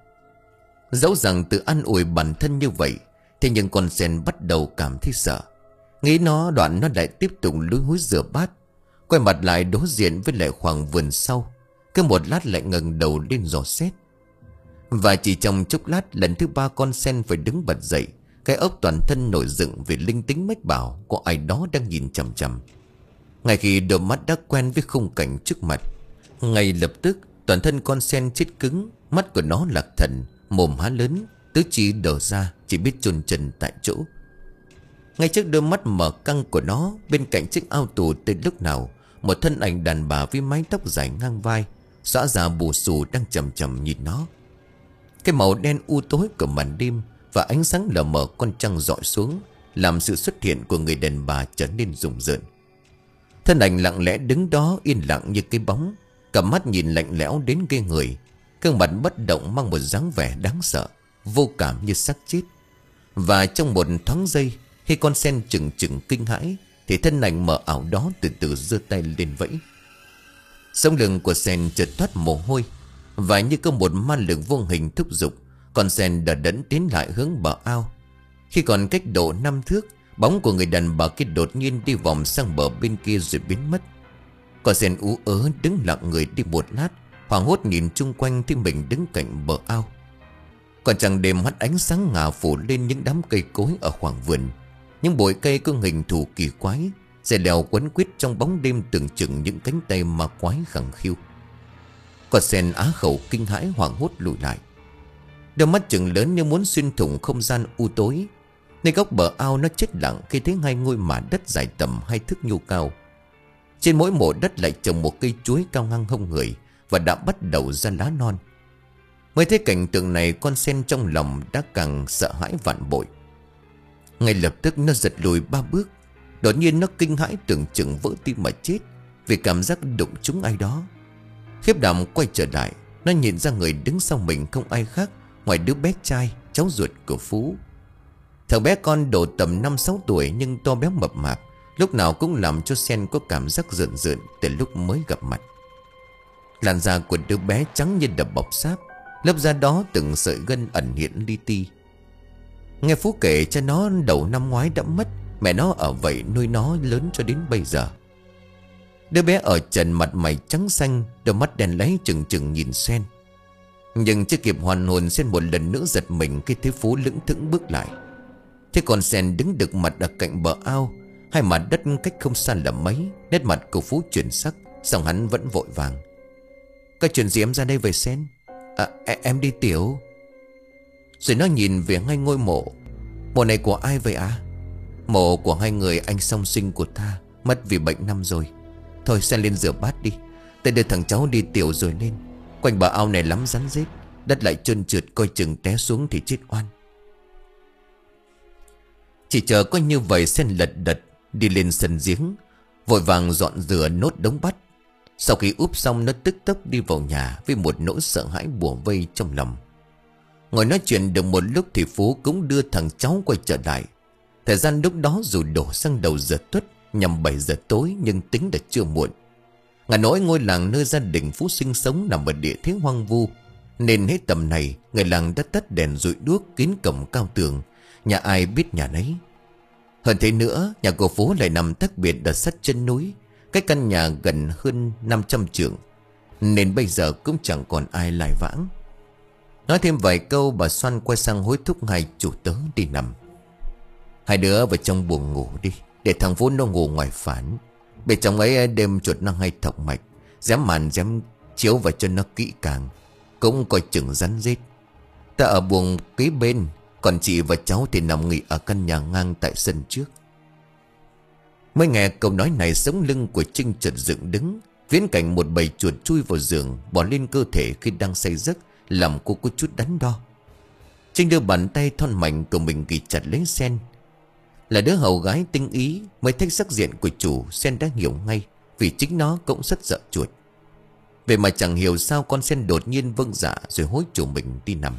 Dẫu rằng tự an ủi bản thân như vậy, thế nhưng con sen bắt đầu cảm thấy sợ. Nghĩ nó đoạn nó lại tiếp tục lúi húi rửa bát, quay mặt lại đối diện với lại khoảng vườn sau. Cứ một lát lại ngẩng đầu lên dò xét. Và chỉ trong chốc lát, lần thứ ba con sen phải đứng bật dậy. Cái ốc toàn thân nổi dựng vì linh tính mách bảo có ai đó đang nhìn chằm chằm. Ngay khi đôi mắt đã quen với khung cảnh trước mặt, ngay lập tức toàn thân con sen chết cứng. Mắt của nó lạc thần, mồm há lớn, tứ chi đờ ra, chỉ biết chôn chân tại chỗ. Ngay trước đôi mắt mở căng của nó, bên cạnh chiếc ao tù từ lúc nào, một thân ảnh đàn bà với mái tóc dài ngang vai, xõa già bù xù đang chầm chầm nhìn nó. Cái màu đen u tối của màn đêm và ánh sáng lờ mờ con trăng rọi xuống, làm sự xuất hiện của người đàn bà trở nên rùng rợn. Thân ảnh lặng lẽ đứng đó yên lặng như cái bóng, cặp mắt nhìn lạnh lẽo đến ghê người, gương mặt bất động mang một dáng vẻ đáng sợ, vô cảm như xác chết. Và trong một thoáng giây, khi con sen chừng chừng kinh hãi, thì thân ảnh mờ ảo đó từ từ giơ tay lên vẫy. Sống lưng của sen chợt toát mồ hôi, và như có một ma lực vô hình thúc giục, con sen đờ đẫn tiến lại hướng bờ ao. Khi còn cách độ năm thước, bóng của người đàn bà kia đột nhiên đi vòng sang bờ bên kia rồi biến mất. Con sen ú ớ đứng lặng người đi một lát, hoảng hốt nhìn chung quanh thì mình đứng cạnh bờ ao. Còn chẳng đêm hắt ánh sáng ngả phủ lên những đám cây cối ở khoảng vườn. Những bụi cây có hình thù kỳ quái, dây leo quấn quýt trong bóng đêm tưởng chừng những cánh tay ma quái khẳng khiu. Con sen á khẩu kinh hãi hoảng hốt lùi lại. Đôi mắt chừng lớn như muốn xuyên thủng không gian u tối. Nơi góc bờ ao nó chết lặng khi thấy hai ngôi mả đất dài tầm hai thước nhô cao. Trên mỗi mộ đất lại trồng một cây chuối cao ngang hông người và đã bắt đầu ra lá non. Mới thấy cảnh tượng này, con sen trong lòng đã càng sợ hãi vạn bội. Ngay lập tức nó giật lùi ba bước. Đột nhiên nó kinh hãi tưởng chừng vỡ tim mà chết vì cảm giác đụng trúng ai đó. Khiếp đảm quay trở lại, nó nhìn ra người đứng sau mình không ai khác ngoài đứa bé trai, cháu ruột của Phú. Thằng bé con độ tầm năm sáu tuổi nhưng to béo mập mạp, lúc nào cũng làm cho Sen có cảm giác rợn rợn từ lúc mới gặp mặt. Làn da của đứa bé trắng như đập bọc sáp, lớp da đó từng sợi gân ẩn hiện li ti. Nghe Phú kể cho nó đầu năm ngoái đã mất, mẹ nó ở vậy nuôi nó lớn cho đến bây giờ. Đứa bé ở trần mặt mày trắng xanh, đôi mắt đen láy chừng chừng nhìn Sen. Nhưng chưa kịp hoàn hồn, Sen một lần nữa giật mình khi thấy Phú lững thững bước lại. Thế còn Sen đứng đực mặt ở cạnh bờ ao, hai mặt đất cách không xa là mấy. Nét mặt của Phú chuyển sắc, song hắn vẫn vội vàng. Có chuyện gì em ra đây về Sen? À, em đi tiểu. Rồi nó nhìn về ngay ngôi mộ. Mộ này của ai vậy à? Mộ của hai người anh song sinh của ta, mất vì bệnh năm rồi. Thôi Sen lên rửa bát đi, ta đưa thằng cháu đi tiểu rồi lên. Quanh bờ ao này lắm rắn rết, đất lại trơn trượt, coi chừng té xuống thì chết oan. Chỉ chờ có như vậy, Sen lật đật đi lên sân giếng, vội vàng dọn rửa nốt đống bát. Sau khi úp xong, nó tức tốc đi vào nhà với một nỗi sợ hãi bủa vây trong lòng. Ngồi nói chuyện được một lúc thì Phú cũng đưa thằng cháu quay trở lại. Thời gian lúc đó dù đổ sang đầu giờ tuất, nhằm bảy giờ tối, nhưng tính đã chưa muộn. Ngả nỗi ngôi làng nơi gia đình Phú sinh sống nằm ở địa thế hoang vu, nên hết tầm này người làng đã tắt đèn rụi đuốc kín cổng cao tường, nhà ai biết nhà nấy. Hơn thế nữa, nhà của Phú lại nằm tách biệt ở sát chân núi, cách căn nhà gần hơn năm trăm trượng, nên bây giờ cũng chẳng còn ai lai vãng. Nói thêm vài câu, bà Xoan quay sang hối thúc hai chủ tớ đi nằm. Hai đứa vào trong buồng ngủ đi, để thằng Phú nó ngủ ngoài phản. Để chồng ấy đêm chuột nó hay thọc mạch, dám màn dám chiếu vào cho nó kỹ càng, cũng coi chừng rắn rết. Ta ở buồng kế bên, còn chị và cháu thì nằm nghỉ ở căn nhà ngang tại sân trước. Mới nghe câu nói này, sống lưng của Trinh chợt dựng đứng. Viễn cảnh một bầy chuột chui vào giường, bỏ lên cơ thể khi đang say giấc, làm cô có chút đắn đo. Trinh đưa bàn tay thon mảnh của mình ghi chặt lấy Sen. Là đứa hầu gái tinh ý, mới thấy sắc diện của chủ, Sen đã hiểu ngay, vì chính nó cũng rất sợ chuột. Vậy mà chẳng hiểu sao con Sen đột nhiên vâng dạ rồi hối chủ mình đi nằm.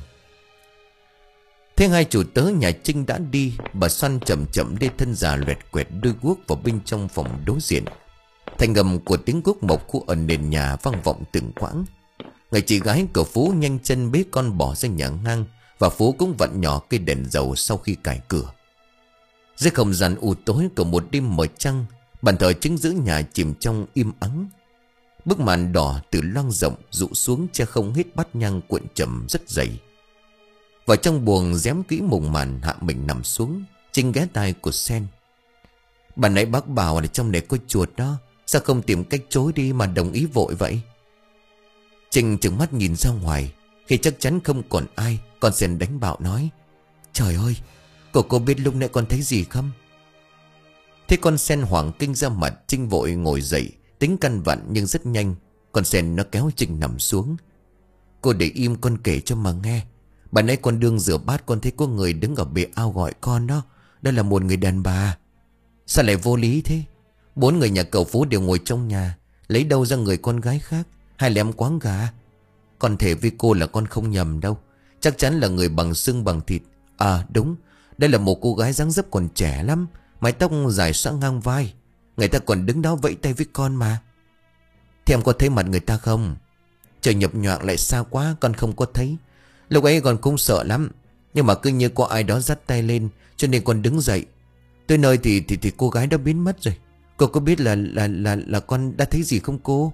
Thế hai chủ tớ nhà Trinh đã đi, bà Xoan chậm chậm đi thân già loẹt quẹt đôi guốc vào bên trong phòng đối diện. Thành ngầm của tiếng guốc mộc khu ở nền nhà vang vọng từng quãng. Người chị gái của Phú nhanh chân bế con bỏ ra nhà ngang, và Phú cũng vặn nhỏ cây đèn dầu sau khi cài cửa. Dưới không gian u tối của một đêm mờ trăng, bàn thờ chính giữa nhà chìm trong im ắng. Bức màn đỏ từ loang rộng rụ xuống che không hết bát nhang cuộn trầm rất dày. Vào trong buồng rém kỹ mùng màn, hạ mình nằm xuống. Trinh ghé tai của Sen. Bà nãy bác bảo là trong này có chuột đó, sao không tìm cách chối đi mà đồng ý vội vậy? Trinh trừng mắt nhìn ra ngoài. Khi chắc chắn không còn ai, con Sen đánh bạo nói: Trời ơi, cô cô biết lúc nãy con thấy gì không? Thế con Sen hoảng kinh ra mặt. Trinh vội ngồi dậy, tính căn vặn nhưng rất nhanh. Con Sen nó kéo Trinh nằm xuống. Cô để im, con kể cho mà nghe. Bà nãy con đương rửa bát, con thấy có người đứng ở bể ao gọi con đó. Đó là một người đàn bà. Sao lại vô lý thế? Bốn người nhà cậu Phú đều ngồi trong nhà, lấy đâu ra người con gái khác? Hay là em quáng gà? Con thể với cô là con không nhầm đâu. Chắc chắn là người bằng xương bằng thịt. À đúng, đây là một cô gái dáng dấp còn trẻ lắm, mái tóc dài xõa ngang vai. Người ta còn đứng đó vẫy tay với con mà. Thì em có thấy mặt người ta không? Trời nhập nhoạng lại xa quá, con không có thấy. Lúc ấy con cũng sợ lắm, nhưng mà cứ như có ai đó dắt tay lên, cho nên con đứng dậy. Tới nơi thì thì thì cô gái đã biến mất rồi. Cô có biết là là là là con đã thấy gì không cô?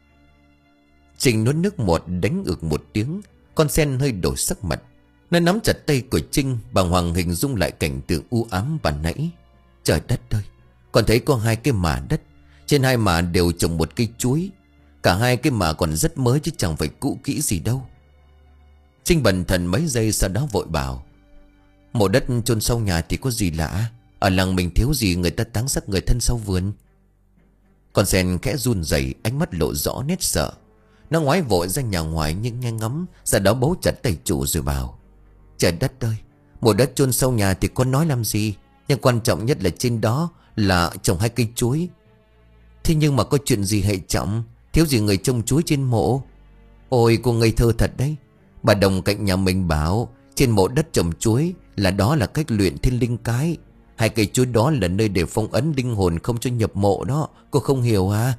Trinh nuốt nước một, đánh ực một tiếng. Con Sen hơi đổi sắc mặt. Nó nắm chặt tay của Trinh, bàng hoàng hình dung lại cảnh tượng u ám ban nãy. Trời đất ơi, con thấy có hai cái mả đất, trên hai mả đều trồng một cây chuối. Cả hai cái mả còn rất mới chứ chẳng phải cũ kỹ gì đâu. Trinh bần thần mấy giây, sau đó vội bảo: Mộ đất chôn sau nhà thì có gì lạ? Ở làng mình thiếu gì người ta táng xác người thân sau vườn. Con sen khẽ run rẩy, ánh mắt lộ rõ nét sợ. Nó ngoái vội ra nhà ngoài nhưng nghe ngóng, sau đó bấu chặt tay chủ rồi bảo: Trời đất ơi, một đất chôn sau nhà thì con nói làm gì? Nhưng quan trọng nhất là trên đó là trồng hai cây chuối. Thế nhưng mà có chuyện gì hệ trọng? Thiếu gì người trông chuối trên mộ? Ôi cô ngây thơ thật đấy. Bà Đồng cạnh nhà mình bảo trên mộ đất trồng chuối là đó là cách luyện thiên linh cái. Hai cây chuối đó là nơi để phong ấn linh hồn không cho nhập mộ đó. Cô không hiểu à?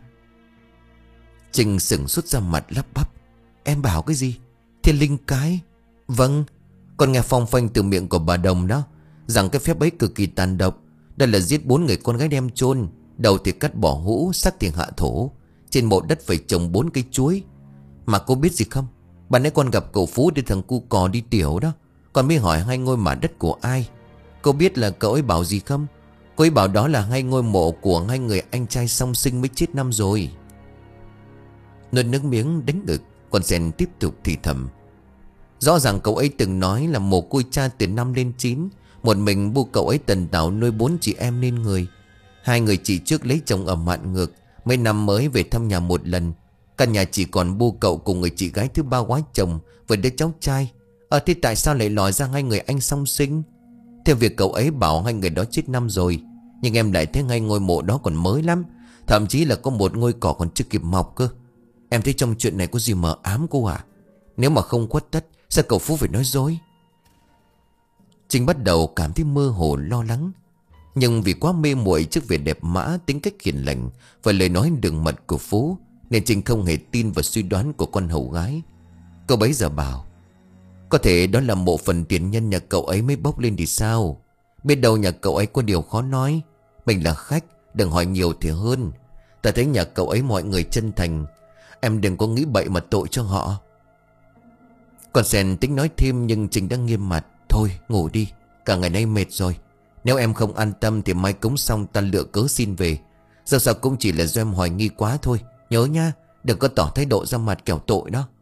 Trinh sững sốt ra mặt lắp bắp: Em bảo cái gì? Thiên linh cái? Vâng, con nghe phong phanh từ miệng của bà Đồng đó, rằng cái phép ấy cực kỳ tàn độc. Đây là giết bốn người con gái đem chôn, đầu thì cắt bỏ hũ, xác thì hạ thổ. Trên mộ đất phải trồng bốn cây chuối. Mà cô biết gì không? Bạn nãy con gặp cậu Phú đi thằng cu cò đi tiểu đó. Con mới hỏi hai ngôi mả đất của ai. Cô biết là cậu ấy bảo gì không? Cô ấy bảo đó là hai ngôi mộ của hai người anh trai song sinh mới chết năm rồi. Nuốt nước miếng đánh ngực, con sen tiếp tục thì thầm: Rõ ràng cậu ấy từng nói là mồ côi cha từ năm lên chín. Một mình bu cậu ấy tần tảo nuôi bốn chị em nên người. Hai người chị trước lấy chồng ở Mạn Ngược, mấy năm mới về thăm nhà một lần. Căn nhà chỉ còn bu cậu cùng người chị gái thứ ba góa chồng với đứa cháu trai. Ờ thế tại sao lại lòi ra hai người anh song sinh? Theo việc cậu ấy bảo hai người đó chết năm rồi, nhưng em lại thấy ngay ngôi mộ đó còn mới lắm. Thậm chí là có một ngôi cỏ còn chưa kịp mọc cơ. Em thấy trong chuyện này có gì mờ ám cô à? Nếu mà không khuất tất, sao cậu Phú phải nói dối? Trinh bắt đầu cảm thấy mơ hồ lo lắng. Nhưng vì quá mê muội trước vẻ đẹp mã, tính cách hiền lành và lời nói đường mật của Phú, nên Trinh không hề tin vào suy đoán của con hầu gái. Cô bấy giờ bảo: Có thể đó là mộ phần tiền nhân nhà cậu ấy mới bốc lên thì sao? Biết đâu nhà cậu ấy có điều khó nói. Mình là khách, đừng hỏi nhiều thì hơn. Ta thấy nhà cậu ấy mọi người chân thành. Em đừng có nghĩ bậy mà tội cho họ. Con sen tính nói thêm nhưng Trinh đã nghiêm mặt: Thôi ngủ đi, cả ngày nay mệt rồi. Nếu em không an tâm thì mai cúng xong ta lựa cớ xin về. Giờ sao cũng chỉ là do em hoài nghi quá thôi. Nhớ nha, đừng có tỏ thái độ ra mặt kẻo tội đó.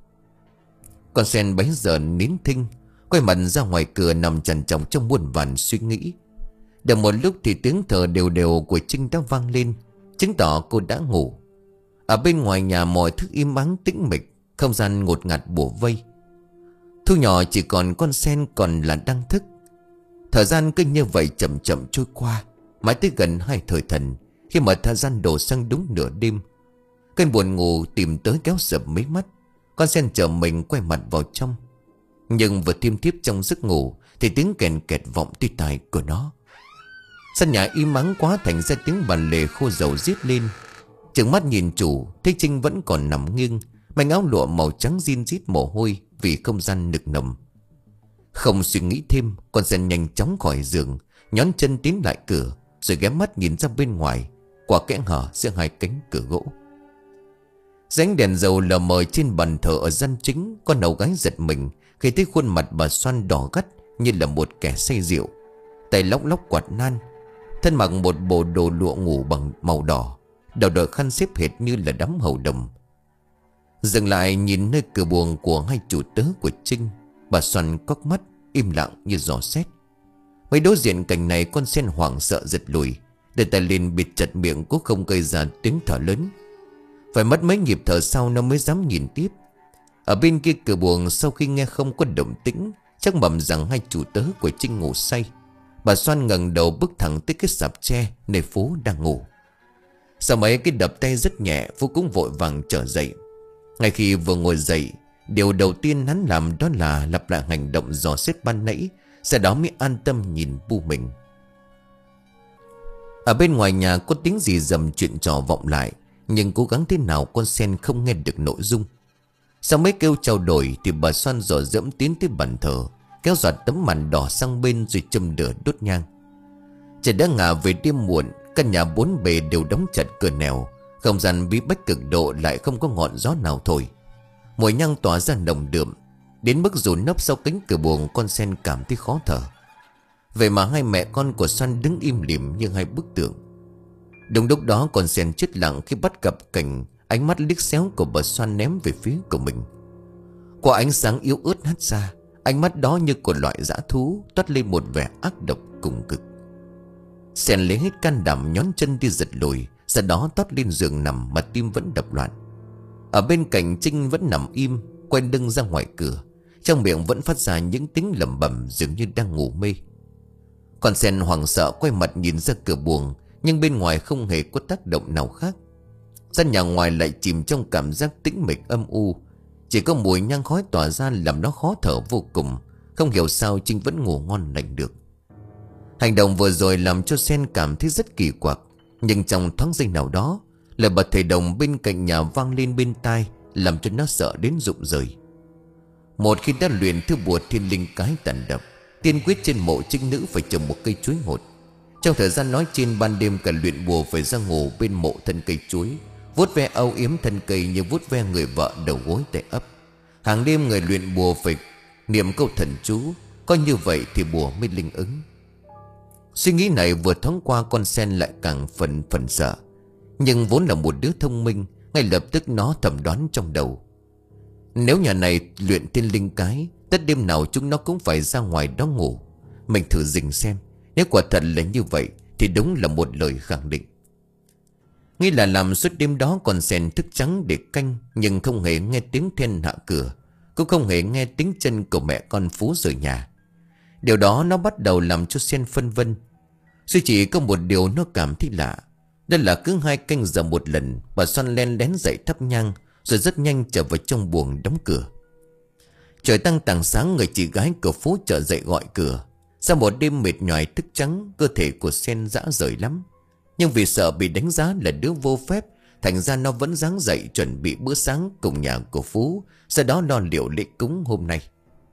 Con sen bấy giờ nín thinh, quay mặt ra ngoài cửa nằm chằn chọc trong muôn vàn suy nghĩ. Được một lúc thì tiếng thở đều đều của Trinh đã vang lên, chứng tỏ cô đã ngủ. Ở bên ngoài nhà mọi thứ im ắng tĩnh mịch, không gian ngột ngạt bủa vây. Thu nhỏ chỉ còn con sen còn là đang thức. Thời gian cứ như vậy chậm chậm trôi qua, mãi tới gần hai thời thần, khi mà thời gian đổ sang đúng nửa đêm. Cơn buồn ngủ tìm tới kéo sập mấy mắt. Con sen chờ mình quay mặt vào trong. Nhưng vừa thiêm thiếp trong giấc ngủ thì tiếng kèn kẹt vọng tuy tai của nó. Sân nhà im ắng quá thành ra tiếng bàn lề khô dầu rít lên. Trừng mắt nhìn chủ, thấy Trinh vẫn còn nằm nghiêng, mảnh áo lụa màu trắng rin rít mồ hôi vì không gian nực nồng. Không suy nghĩ thêm, con sen nhanh chóng khỏi giường, nhón chân tiến lại cửa, rồi ghé mắt nhìn ra bên ngoài qua kẽ hở giữa hai cánh cửa gỗ. Ánh đèn dầu lờ mờ trên bàn thờ ở gian chính. Con hầu gái giật mình khi thấy khuôn mặt bà xoăn đỏ gắt như là một kẻ say rượu, tay lóc lóc quạt nan, thân mặc một bộ đồ lụa ngủ bằng màu đỏ, đầu đội khăn xếp hệt như là đám hầu đồng. Dừng lại nhìn nơi cửa buồng của hai chủ tớ của Trinh, bà xoăn cóc mắt im lặng như gió sét. Mấy đối diện cảnh này, con sen hoảng sợ giật lùi, để tay lên bịt chặt miệng cố không gây ra tiếng thở lớn. Phải mất mấy nhịp thở sau nó mới dám nhìn tiếp. Ở bên kia cửa buồng, sau khi nghe không có động tĩnh, chắc mầm rằng hai chủ tớ của Trinh ngủ say, bà xoăn ngẩng đầu bước thẳng tới cái sạp tre nơi Phú đang ngủ. Sau mấy cái đập tay rất nhẹ, Phú cũng vội vàng trở dậy. Ngay khi vừa ngồi dậy, điều đầu tiên hắn làm đó là lặp lại hành động dò xét ban nãy, sau đó mới an tâm nhìn bu mình. Ở bên ngoài nhà có tiếng gì rầm chuyện trò vọng lại, nhưng cố gắng thế nào con sen không nghe được nội dung. Sau mấy kêu trao đổi thì bà xoăn dò dẫm tiến tới bàn thờ, kéo giọt tấm màn đỏ sang bên rồi châm lửa đốt nhang. Trời đã ngả về đêm muộn, căn nhà bốn bề đều đóng chặt cửa nẻo, không gian bí bách cực độ lại không có ngọn gió nào thổi. Mùi nhang tỏa ra nồng đượm, đến mức dù nấp sau cánh cửa buồng con sen cảm thấy khó thở. Vậy mà hai mẹ con của Xoăn đứng im lìm như hai bức tượng. Đúng lúc đó con sen chết lặng khi bắt gặp cảnh ánh mắt liếc xéo của bà Xoăn ném về phía của mình. Qua ánh sáng yếu ớt hắt ra, ánh mắt đó như của loại dã thú, toát lên một vẻ ác độc cùng cực. Sen lấy hết can đảm nhón chân đi giật lùi, Sau đó tót lên giường nằm mà tim vẫn đập loạn. Ở bên cạnh Trinh vẫn nằm im, quay lưng ra ngoài cửa, trong miệng vẫn phát ra những tiếng lẩm bẩm dường như đang ngủ mê. Con Sen hoảng sợ quay mặt nhìn ra cửa buồng, nhưng bên ngoài không hề có tác động nào khác. Gian nhà ngoài lại chìm trong cảm giác tĩnh mịch âm u, chỉ có mùi nhang khói tỏa ra làm nó khó thở vô cùng. Không hiểu sao Trinh vẫn ngủ ngon lành được. Hành động vừa rồi làm cho Sen cảm thấy rất kỳ quặc. Nhưng trong thoáng giây nào đó, lời bật thầy đồng bên cạnh nhà vang lên bên tai, làm cho nó sợ đến rụng rời. Một khi đã luyện thư bùa thiên linh cái tàn độc, tiên quyết trên mộ trinh nữ phải trồng một cây chuối ngột. Trong thời gian nói trên, ban đêm cả luyện bùa phải ra ngủ bên mộ thân cây chuối, vuốt ve âu yếm thân cây như vuốt ve người vợ đầu gối tay ấp. Hàng đêm người luyện bùa phải niệm câu thần chú, có như vậy thì bùa mới linh ứng. Suy nghĩ này vừa thoáng qua, con Sen lại càng phần phần sợ. Nhưng vốn là một đứa thông minh, ngay lập tức nó thẩm đoán trong đầu: nếu nhà này luyện tiên linh cái, tất đêm nào chúng nó cũng phải ra ngoài đó ngủ. Mình thử dình xem, nếu quả thật là như vậy thì đúng là một lời khẳng định. Nghĩ là làm suốt đêm đó con Sen thức trắng để canh, nhưng không hề nghe tiếng then hạ cửa, cũng không hề nghe tiếng chân của mẹ con Phú rời nhà. Điều đó nó bắt đầu làm cho Sen phân vân. Duy chỉ có một điều nó cảm thấy lạ, đó là cứ hai canh giờ một lần, bà Xoan len lén dậy thắp nhang, rồi rất nhanh trở vào trong buồng đóng cửa. Trời tăng tảng sáng, người chị gái của Phú trở dậy gọi cửa. Sau một đêm mệt nhoài thức trắng, cơ thể của Sen rã rời lắm. Nhưng vì sợ bị đánh giá là đứa vô phép, thành ra nó vẫn ráng dậy chuẩn bị bữa sáng cùng nhà của Phú, sau đó lo liệu lễ cúng hôm nay.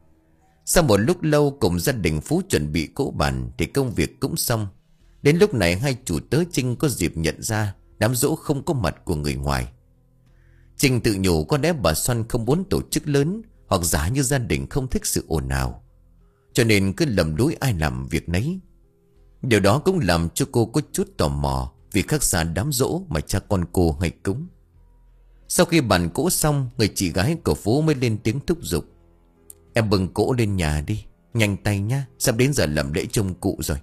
Sau một lúc lâu cùng gia đình Phú chuẩn bị cỗ bàn thì công việc cũng xong. Đến lúc này hai chủ tớ Trinh có dịp nhận ra đám giỗ không có mặt của người ngoài. Trinh tự nhủ có lẽ bà Xoan không muốn tổ chức lớn, hoặc giả như gia đình không thích sự ồn ào, cho nên cứ lầm lũi ai làm việc nấy. Điều đó cũng làm cho cô có chút tò mò, vì khác xa đám giỗ mà cha con cô hay cúng. Sau khi bàn cỗ xong, người chị gái của Phú mới lên tiếng thúc giục: em bưng cỗ lên nhà đi, nhanh tay nhá, sắp đến giờ làm lễ trông cụ rồi.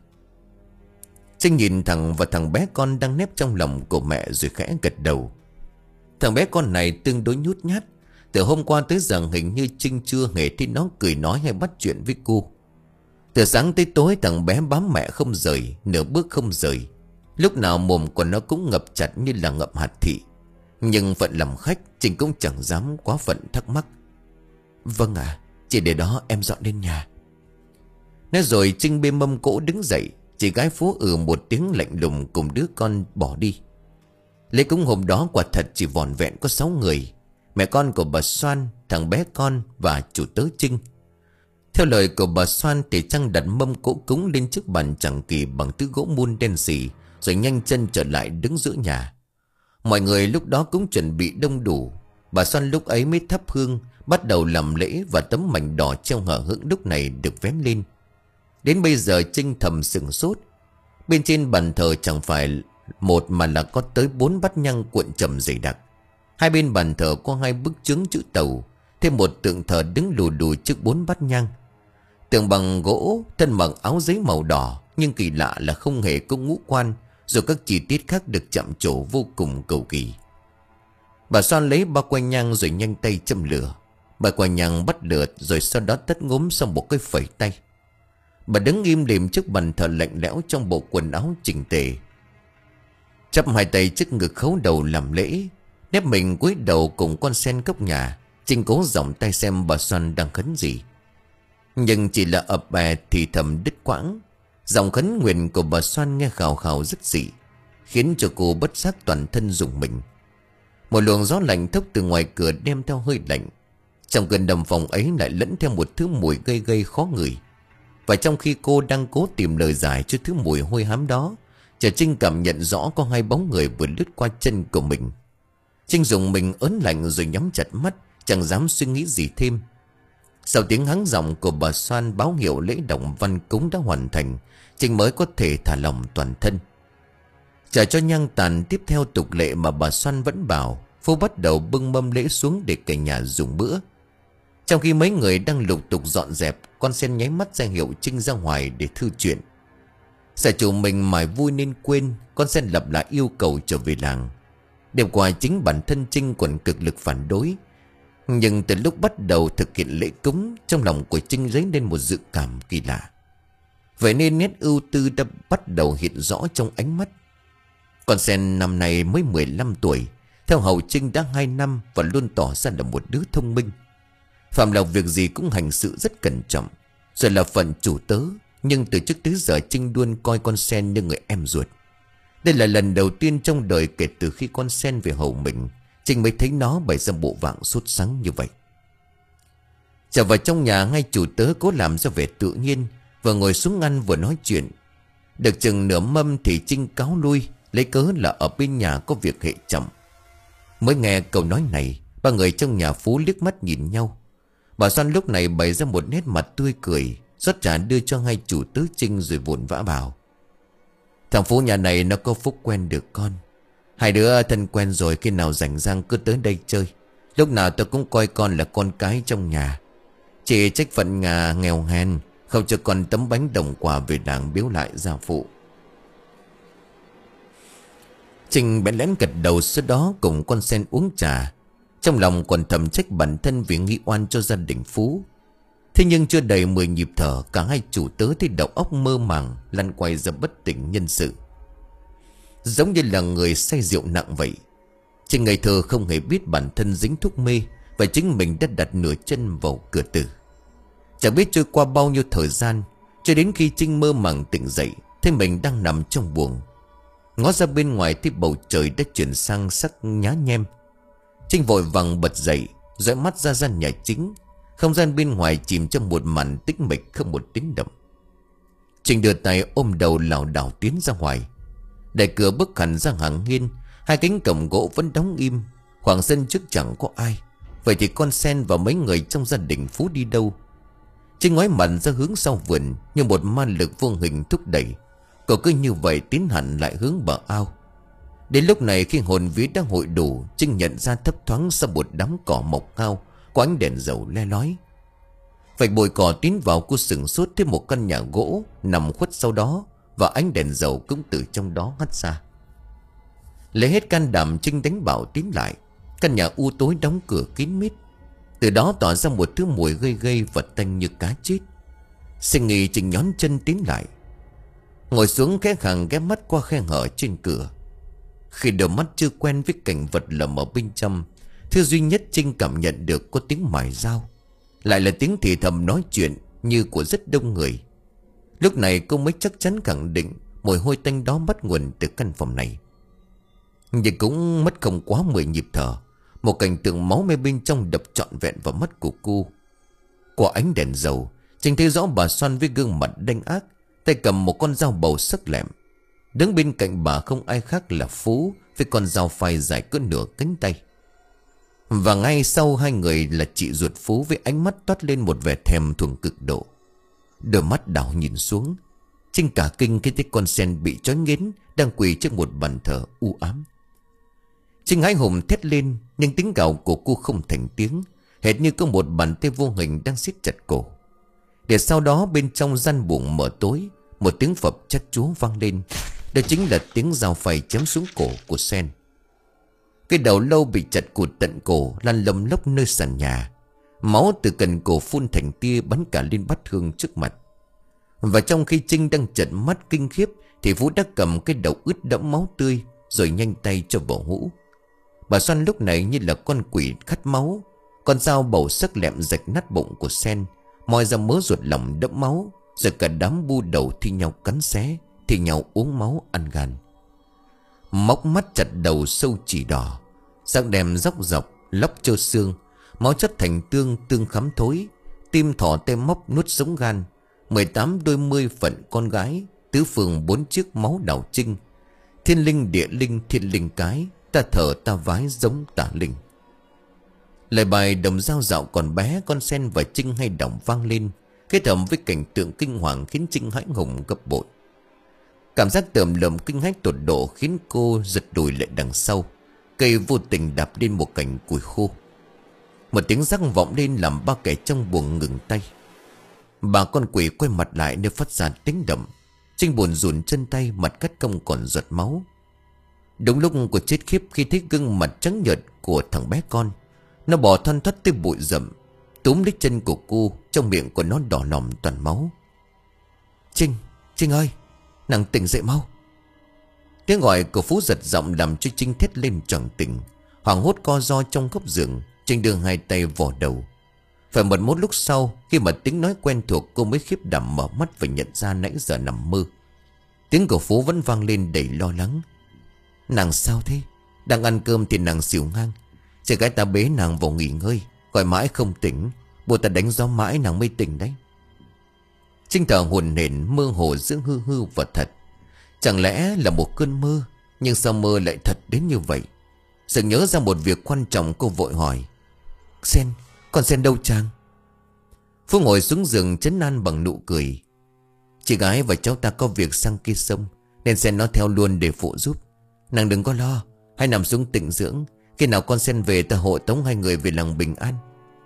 Trinh nhìn thẳng vào thằng bé con đang nép trong lòng của mẹ rồi khẽ gật đầu. Thằng bé con này tương đối nhút nhát. Từ hôm qua tới giờ hình như Trinh chưa hề thấy nó cười nói hay bắt chuyện với cô. Từ sáng tới tối thằng bé bám mẹ không rời, nửa bước không rời. Lúc nào mồm của nó cũng ngập chặt như là ngậm hạt thị. Nhưng phận làm khách, Trinh cũng chẳng dám quá phận thắc mắc. Vâng ạ, à, chỉ để đó em dọn lên nhà. Nói rồi Trinh bê mâm cỗ đứng dậy. Chị gái Phú ừ một tiếng lạnh lùng cùng đứa con bỏ đi. Lễ cúng hôm đó quả thật chỉ vỏn vẹn có sáu người: mẹ con của bà Xoan, thằng bé con và chủ tớ Trinh. Theo lời của bà Xoan thì Trăng đặt mâm cỗ cúng lên chiếc bàn chẳng kỳ bằng thứ gỗ mun đen xì, rồi nhanh chân trở lại đứng giữa nhà. Mọi người lúc đó cũng chuẩn bị đông đủ. Bà Xoan lúc ấy mới thắp hương, bắt đầu làm lễ, và tấm mảnh đỏ treo hở hững lúc này được vén lên. Đến bây giờ Trinh thầm sửng sốt. Bên trên bàn thờ chẳng phải một mà là có tới bốn bát nhang cuộn trầm dày đặc. Hai bên bàn thờ có hai bức chướng chữ Tàu, thêm một tượng thờ đứng lù lù trước bốn bát nhang. Tượng bằng gỗ, thân mặc áo giấy màu đỏ, nhưng kỳ lạ là không hề có ngũ quan, rồi các chi tiết khác được chạm trổ vô cùng cầu kỳ. Bà Xoan lấy bao quanh nhang rồi nhanh tay châm lửa. Bà quanh nhang bắt lửa rồi sau đó tắt ngúm xong một cái phẩy tay. Bà đứng im lìm trước bàn thờ lạnh lẽo trong bộ quần áo chỉnh tề, chắp hai tay trước ngực khấu đầu làm lễ, nép mình cúi đầu cùng con sen góc nhà. Trinh cố giọng tay xem bà Xoan đang khấn gì, nhưng chỉ là ập bè thì thầm đứt quãng. Giọng khấn nguyện của bà Xoan nghe khào khào rất dị, khiến cho cô bất giác toàn thân rùng mình. Một luồng gió lạnh thốc từ ngoài cửa đem theo hơi lạnh. Trong cơn đầm phòng ấy lại lẫn theo một thứ mùi gây gây khó ngửi. Và trong khi cô đang cố tìm lời giải cho thứ mùi hôi hám đó, chợt Trinh cảm nhận rõ có hai bóng người vừa lướt qua chân của mình. Trinh dùng mình ớn lạnh rồi nhắm chặt mắt, chẳng dám suy nghĩ gì thêm. Sau tiếng hắng giọng của bà Xoan báo hiệu lễ động văn cúng đã hoàn thành, Trinh mới có thể thả lòng toàn thân. Chờ cho nhang tàn, tiếp theo tục lệ mà bà Xoan vẫn bảo, Phú bắt đầu bưng mâm lễ xuống để cả nhà dùng bữa. Trong khi mấy người đang lục tục dọn dẹp, con sen nháy mắt ra hiệu Trinh ra ngoài để thư chuyện. Sợ chủ mình mải vui nên quên, con sen lặp lại yêu cầu trở về làng. Đêm qua chính bản thân Trinh còn cực lực phản đối. Nhưng từ lúc bắt đầu thực hiện lễ cúng, trong lòng của Trinh dấy lên một dự cảm kỳ lạ. Vậy nên nét ưu tư đã bắt đầu hiện rõ trong ánh mắt. Con sen năm nay mới mười lăm tuổi, theo hầu Trinh đã hai năm và luôn tỏ ra là một đứa thông minh. Phạm làm việc gì cũng hành sự rất cẩn trọng, rồi là phận chủ tớ. Nhưng từ trước tới giờ Trinh luôn coi con sen như người em ruột. Đây là lần đầu tiên trong đời kể từ khi con sen về hầu mình, Trinh mới thấy nó bày ra bộ dạng sốt sắng như vậy. Trở vào trong nhà, ngay chủ tớ cố làm ra vẻ tự nhiên, vừa ngồi xuống ăn vừa nói chuyện. Được chừng nửa mâm thì Trinh cáo lui, lấy cớ là ở bên nhà có việc hệ trọng. Mới nghe câu nói này, ba người trong nhà Phú liếc mắt nhìn nhau. Bà Xoan lúc này bày ra một nét mặt tươi cười, rót trà đưa cho hai chủ tớ Trinh rồi vội vã bảo: thằng Phú nhà này nó có phúc quen được con. Hai đứa thân quen rồi, khi nào rảnh rang cứ tới đây chơi. Lúc nào tôi cũng coi con là con cái trong nhà. Chỉ trách phận nhà nghèo hèn, không cho con tấm bánh đồng quà về làng biếu lại gia phụ. Trinh bẽn lẽn gật đầu, sau đó cùng con sen uống trà. Trong lòng còn thầm trách bản thân vì nghi oan cho gia đình Phú. Thế nhưng chưa đầy mười nhịp thở, cả hai chủ tớ thì đầu óc mơ màng, lăn quay ra bất tỉnh nhân sự, giống như là người say rượu nặng vậy. Trinh ngây thơ không hề biết bản thân dính thuốc mê, và chính mình đã đặt nửa chân vào cửa tử. Chẳng biết trôi qua bao nhiêu thời gian, cho đến khi Trinh mơ màng tỉnh dậy, thấy mình đang nằm trong buồng. Ngó ra bên ngoài thì bầu trời đã chuyển sang sắc nhá nhem. Trinh vội vàng bật dậy, dõi mắt ra gian nhà chính. Không gian bên ngoài chìm trong một màn tĩnh mịch không một tiếng động. Trinh đưa tay ôm đầu lảo đảo tiến ra ngoài. Đẩy cửa bước hẳn ra hàng hiên. Hai cánh cổng gỗ vẫn đóng im. Khoảng sân trước chẳng có ai. Vậy thì con sen và mấy người trong gia đình Phú đi đâu? Trinh ngoái mặt ra hướng sau vườn, như một ma lực vô hình thúc đẩy. Cậu cứ như vậy tiến hẳn lại hướng bờ ao. Đến lúc này khi hồn vía đã hội đủ, Trinh nhận ra thấp thoáng sau một đám cỏ mọc cao có ánh đèn dầu le lói. Vạch bụi cỏ tiến vào, cô sừng sốt thấy một căn nhà gỗ nằm khuất sau đó, và ánh đèn dầu cũng từ trong đó hắt ra. Lấy hết can đảm, Trinh đánh bảo tiến lại. Căn nhà u tối đóng cửa kín mít, từ đó tỏa ra một thứ mùi gây gây và tanh như cá chết. Sinh nghi Trinh nhón chân tiến lại, ngồi xuống khẽ khàng ghé mắt qua khe hở trên cửa. Khi đôi mắt chưa quen với cảnh vật lầm ở bên trong, thứ duy nhất Trinh cảm nhận được có tiếng mài dao, lại là tiếng thì thầm nói chuyện như của rất đông người. Lúc này cô mới chắc chắn khẳng định mùi hôi tanh đó bắt nguồn từ căn phòng này. Nhưng cũng mất không quá mười nhịp thở, một cảnh tượng máu me bên trong đập trọn vẹn vào mắt của cô. Qua ánh đèn dầu, Trinh thấy rõ bà Xoan với gương mặt đanh ác, tay cầm một con dao bầu sắc lẹm. Đứng bên cạnh bà không ai khác là Phú, với con dao phai dài cỡ nửa cánh tay. Và ngay sau hai người là chị ruột Phú, với ánh mắt toát lên một vẻ thèm thuồng cực độ. Đôi mắt đảo nhìn xuống, Trinh cả kinh khi thấy con sen bị trói nghiến đang quỳ trước một bàn thờ u ám. Trinh hãi hùng thét lên, nhưng tiếng gào của cô không thành tiếng, hệt như có một bàn tay vô hình đang siết chặt cổ. Để sau đó bên trong gian buồng mở tối, một tiếng phập chát chúa vang lên. Đó chính là tiếng dao phay chém xuống cổ của sen. Cái đầu lâu bị chặt cụt tận cổ, lăn lông lốc nơi sàn nhà. Máu từ cần cổ phun thành tia bắn cả lên bát hương trước mặt. Và trong khi Trinh đang trợn mắt kinh khiếp, thì Phú đã cầm cái đầu ướt đẫm máu tươi, rồi nhanh tay cho vào hũ. Bà Xoan lúc này như là con quỷ khát máu. Con dao bầu sắc lẹm rạch nát bụng của sen, moi ra mớ ruột lòng đẫm máu. Rồi cả đám bu đầu thi nhau cắn xé, thì nhau uống máu ăn gan. Móc mắt chặt đầu sâu chỉ đỏ, sắc đèm dốc dọc lóc trơ xương. Máu chất thành tương tương khắm thối. Tim thỏ tem móc nuốt sống gan. Mười tám đôi mươi phận con gái, tứ phường bốn chiếc máu đảo trinh. Thiên linh địa linh thiên linh cái, ta thở ta vái giống tả linh. Lời bài đồng dao dạo còn bé, con sen và Trinh hay đọc vang lên, kết hợp với cảnh tượng kinh hoàng khiến Trinh hãi hùng gấp bội. Cảm giác tởm lợm kinh hách tột độ khiến cô giật đùi lại đằng sau. Cây vô tình đạp lên một cành củi khô. Một tiếng rắc vọng lên làm ba kẻ trong buồng ngừng tay. Bà con quỷ quay mặt lại nơi phát ra tiếng động. Trinh buồn rùn chân tay, mặt cắt không còn giọt máu. Đúng lúc cô chết khiếp khi thấy gương mặt trắng nhợt của thằng bé con. Nó bò thoăn thoắt tới bụi rậm, túm lấy chân của cô. Trong miệng của nó đỏ nòm toàn máu. Trinh, Trinh ơi, nàng tỉnh dậy mau. Tiếng gọi của Phú giật giọng làm cho Trinh thét lên choàng tỉnh. Hoảng hốt co ro trong góc giường, Trinh đưa hai tay vò đầu. Phải một một lúc sau, khi mà tiếng nói quen thuộc, cô mới khiếp đảm mở mắt và nhận ra nãy giờ nằm mơ. Tiếng của Phú vẫn vang lên đầy lo lắng. Nàng sao thế? Đang ăn cơm thì nàng xỉu ngang. Chị gái ta bế nàng vào nghỉ ngơi, gọi mãi không tỉnh. Bố ta đánh gió mãi nàng mới tỉnh đấy. Trinh thở hổn hển, mơ hồ giữa hư hư và thật. Chẳng lẽ là một cơn mơ? Nhưng sao mơ lại thật đến như vậy? Sự nhớ ra một việc quan trọng, cô vội hỏi. Sen, con Sen đâu chàng? Phú ngồi xuống giường trấn an bằng nụ cười. Chị gái và cháu ta có việc sang kia sông, nên Sen nó theo luôn để phụ giúp. Nàng đừng có lo, hãy nằm xuống tĩnh dưỡng. Khi nào con Sen về ta hộ tống hai người về làng bình an.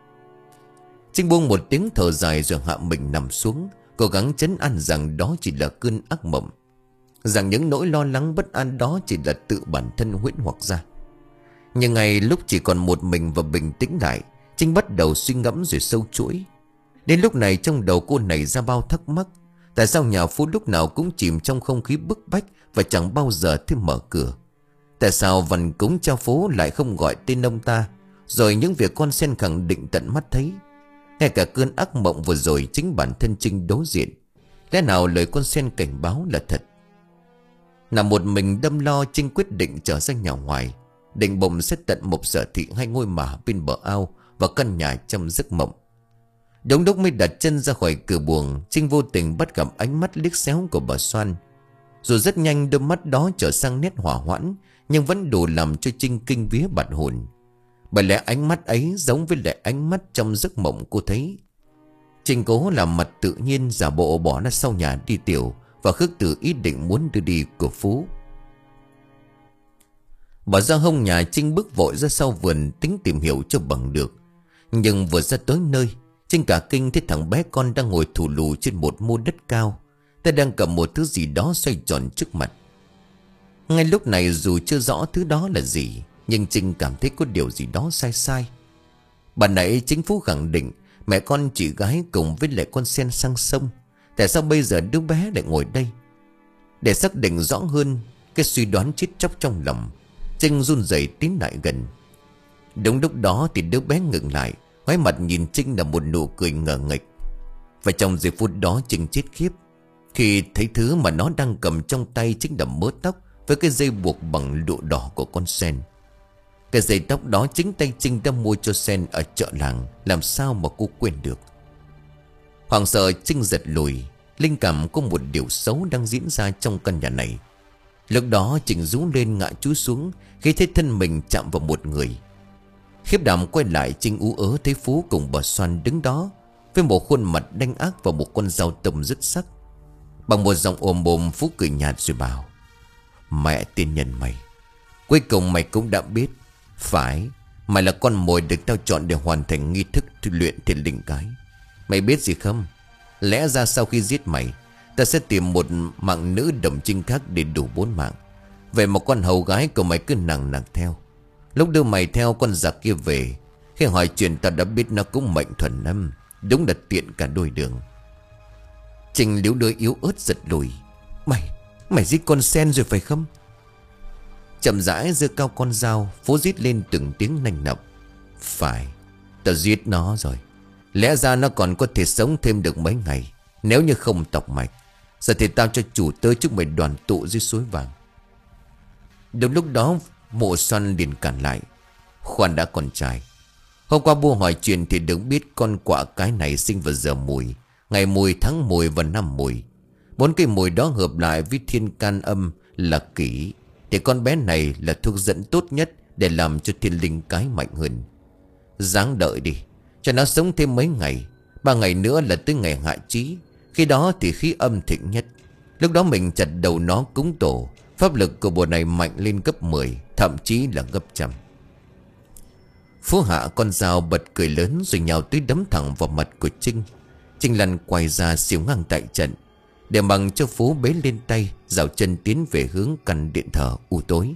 Trinh buông một tiếng thở dài rồi hạ mình nằm xuống, cố gắng trấn an rằng đó chỉ là cơn ác mộng, rằng những nỗi lo lắng bất an đó chỉ là tự bản thân huyễn hoặc ra. Nhưng ngày lúc chỉ còn một mình và bình tĩnh lại, Trinh bắt đầu suy ngẫm rồi sâu chuỗi. Đến lúc này trong đầu cô nảy ra bao thắc mắc. Tại sao nhà Phú lúc nào cũng chìm trong không khí bức bách và chẳng bao giờ thêm mở cửa? Tại sao văn cúng cha phố lại không gọi tên ông ta? Rồi những việc con Sen khẳng định tận mắt thấy. Ngay cả cơn ác mộng vừa rồi chính bản thân Trinh đối diện. Lẽ nào lời con Sen cảnh báo là thật? Nằm một mình đâm lo, Trinh quyết định trở ra nhà ngoài, định bụng sẽ tận một sở thị hai ngôi mả bên bờ ao và căn nhà trong giấc mộng. Đúng lúc mới đặt chân ra khỏi cửa buồng, Trinh vô tình bắt gặp ánh mắt liếc xéo của bà Soan. Dù rất nhanh đôi mắt đó trở sang nét hỏa hoãn, nhưng vẫn đủ làm cho Trinh kinh vía bạt hồn. Bởi lẽ ánh mắt ấy giống với lại ánh mắt trong giấc mộng cô thấy. Trinh cố làm mặt tự nhiên, giả bộ bỏ nó sau nhà đi tiểu và khước từ ý định muốn đưa đi của Phú. Bỏ ra hông nhà, Trinh bước vội ra sau vườn tính tìm hiểu cho bằng được. Nhưng vừa ra tới nơi, Trinh cả kinh thấy thằng bé con đang ngồi thù lù trên một mô đất cao, tay đang cầm một thứ gì đó xoay tròn trước mặt. Ngay lúc này dù chưa rõ thứ đó là gì, nhưng Trinh cảm thấy có điều gì đó sai sai. Bà nãy chính Phú khẳng định mẹ con chị gái cùng với lại con Sen sang sông. Tại sao bây giờ đứa bé lại ngồi đây? Để xác định rõ hơn cái suy đoán chết chóc trong lòng, Trinh run rẩy tiến lại gần. Đúng lúc đó thì đứa bé ngừng lại, ngoái mặt nhìn Trinh là một nụ cười ngờ nghệch. Và trong giây phút đó Trinh chết khiếp khi thấy thứ mà nó đang cầm trong tay chính là mớ tóc với cái dây buộc bằng lụa đỏ của con Sen. Cái dây tóc đó chính tay Trinh đã mua cho Sen ở chợ làng, làm sao mà cô quên được. Hoảng sợ Trinh giật lùi, linh cảm có một điều xấu đang diễn ra trong căn nhà này. Lúc đó Trinh rú lên ngã chúi xuống khi thấy thân mình chạm vào một người. Khiếp đảm quay lại, Trinh ú ớ thấy Phú cùng bà Soan đứng đó với một khuôn mặt đanh ác và một con dao tầm rất sắc. Bằng một giọng ồm ồm, Phú cười nhạt rồi bảo: Mẹ tiên nhân mày, cuối cùng mày cũng đã biết. Phải, mày là con mồi được tao chọn để hoàn thành nghi thức luyện thiên linh cái. Mày biết gì không? Lẽ ra sau khi giết mày, ta sẽ tìm một mạng nữ đồng trinh khác để đủ bốn mạng. Vậy một con hầu gái của mày cứ nằng nặc theo. Lúc đưa mày theo con giặc kia về, khi hỏi chuyện ta đã biết nó cũng mệnh thuần lắm. Đúng là tiện cả đôi đường. Trinh liếu đôi yếu ớt giật lùi. Mày, mày giết con Sen rồi phải không? Chậm rãi giơ cao con dao, Phú rít lên từng tiếng nanh nọc. Phải, tao giết nó rồi. Lẽ ra nó còn có thể sống thêm được mấy ngày nếu như không tọc mạch. Giờ thì tao cho chủ tớ chúc mày đoàn tụ dưới suối vàng. Đúng lúc đó Mộ Soan liền cản lại. Khoan đã con trai, hôm qua bố hỏi chuyện thì được biết con quạ cái này sinh vào giờ mùi, ngày mùi, tháng mùi và năm mùi. Bốn cây mùi đó hợp lại với thiên can âm là kỷ, thì con bé này là thuốc dẫn tốt nhất để làm cho thiên linh cái mạnh hơn. Ráng đợi đi, cho nó sống thêm mấy ngày. Ba ngày nữa là tới ngày hạ chí, khi đó thì khí âm thịnh nhất. Lúc đó mình chặt đầu nó cúng tổ, pháp lực của bộ này mạnh lên gấp mười, thậm chí là gấp trăm. Phú hạ con dao bật cười lớn rồi nhào tới đấm thẳng vào mặt của Trinh. Trinh lăn quay ra xỉu ngang tại trận. để bằng cho Phú bế lên tay, dạo chân tiến về hướng căn điện thờ u tối.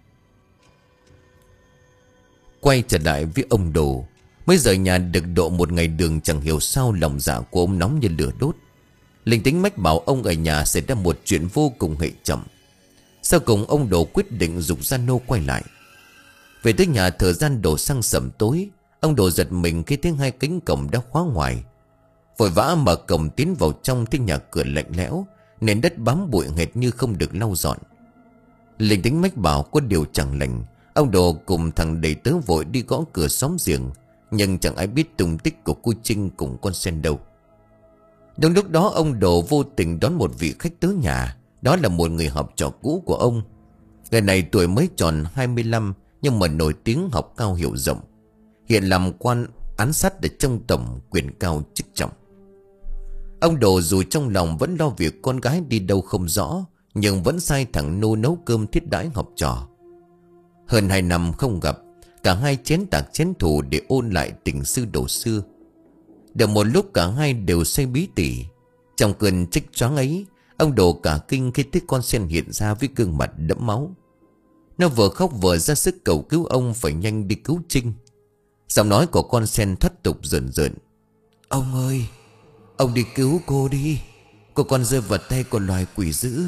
Quay trở lại với ông Đồ. Mới rời nhà được độ một ngày đường, chẳng hiểu sao lòng dạ của ông nóng như lửa đốt. Linh tính mách bảo ông ở nhà xảy ra một chuyện vô cùng hệ trọng. Sau cùng ông Đồ quyết định giục gia nô quay lại. Về tới nhà, thời gian đổ sang sẩm tối. Ông Đồ giật mình khi thấy hai cánh cổng đã khóa ngoài. Vội vã mở cổng tiến vào trong, thấy nhà cửa lạnh lẽo, nền đất bám bụi hệt như không được lau dọn. Linh tính mách bảo có điều chẳng lành. Ông Đồ cùng thằng đầy tớ vội đi gõ cửa xóm giềng, nhưng chẳng ai biết tung tích của cô Trinh cùng con sen đâu. Đúng lúc đó ông Đồ vô tình đón một vị khách tới nhà. Đó là một người học trò cũ của ông. Người này tuổi mới tròn hai mươi lăm, nhưng mà nổi tiếng học cao hiểu rộng, hiện làm quan án sát ở trong tổng, quyền cao chức trọng. Ông Đồ dù trong lòng vẫn lo việc con gái đi đâu không rõ, nhưng vẫn sai thằng Nô nấu cơm thiết đãi học trò. Hơn hai năm không gặp, cả hai chén tạc chén thủ để ôn lại tình sư đồ xưa. Được một lúc cả hai đều say bí tỉ. Trong cơn trích choáng ấy, ông Đồ cả kinh khi thấy con sen hiện ra với gương mặt đẫm máu. Nó vừa khóc vừa ra sức cầu cứu ông phải nhanh đi cứu Trinh. Giọng nói của con sen thoát tục rợn rợn: "Ông ơi, ông đi cứu cô đi. Cô còn rơi vào tay của loài quỷ dữ."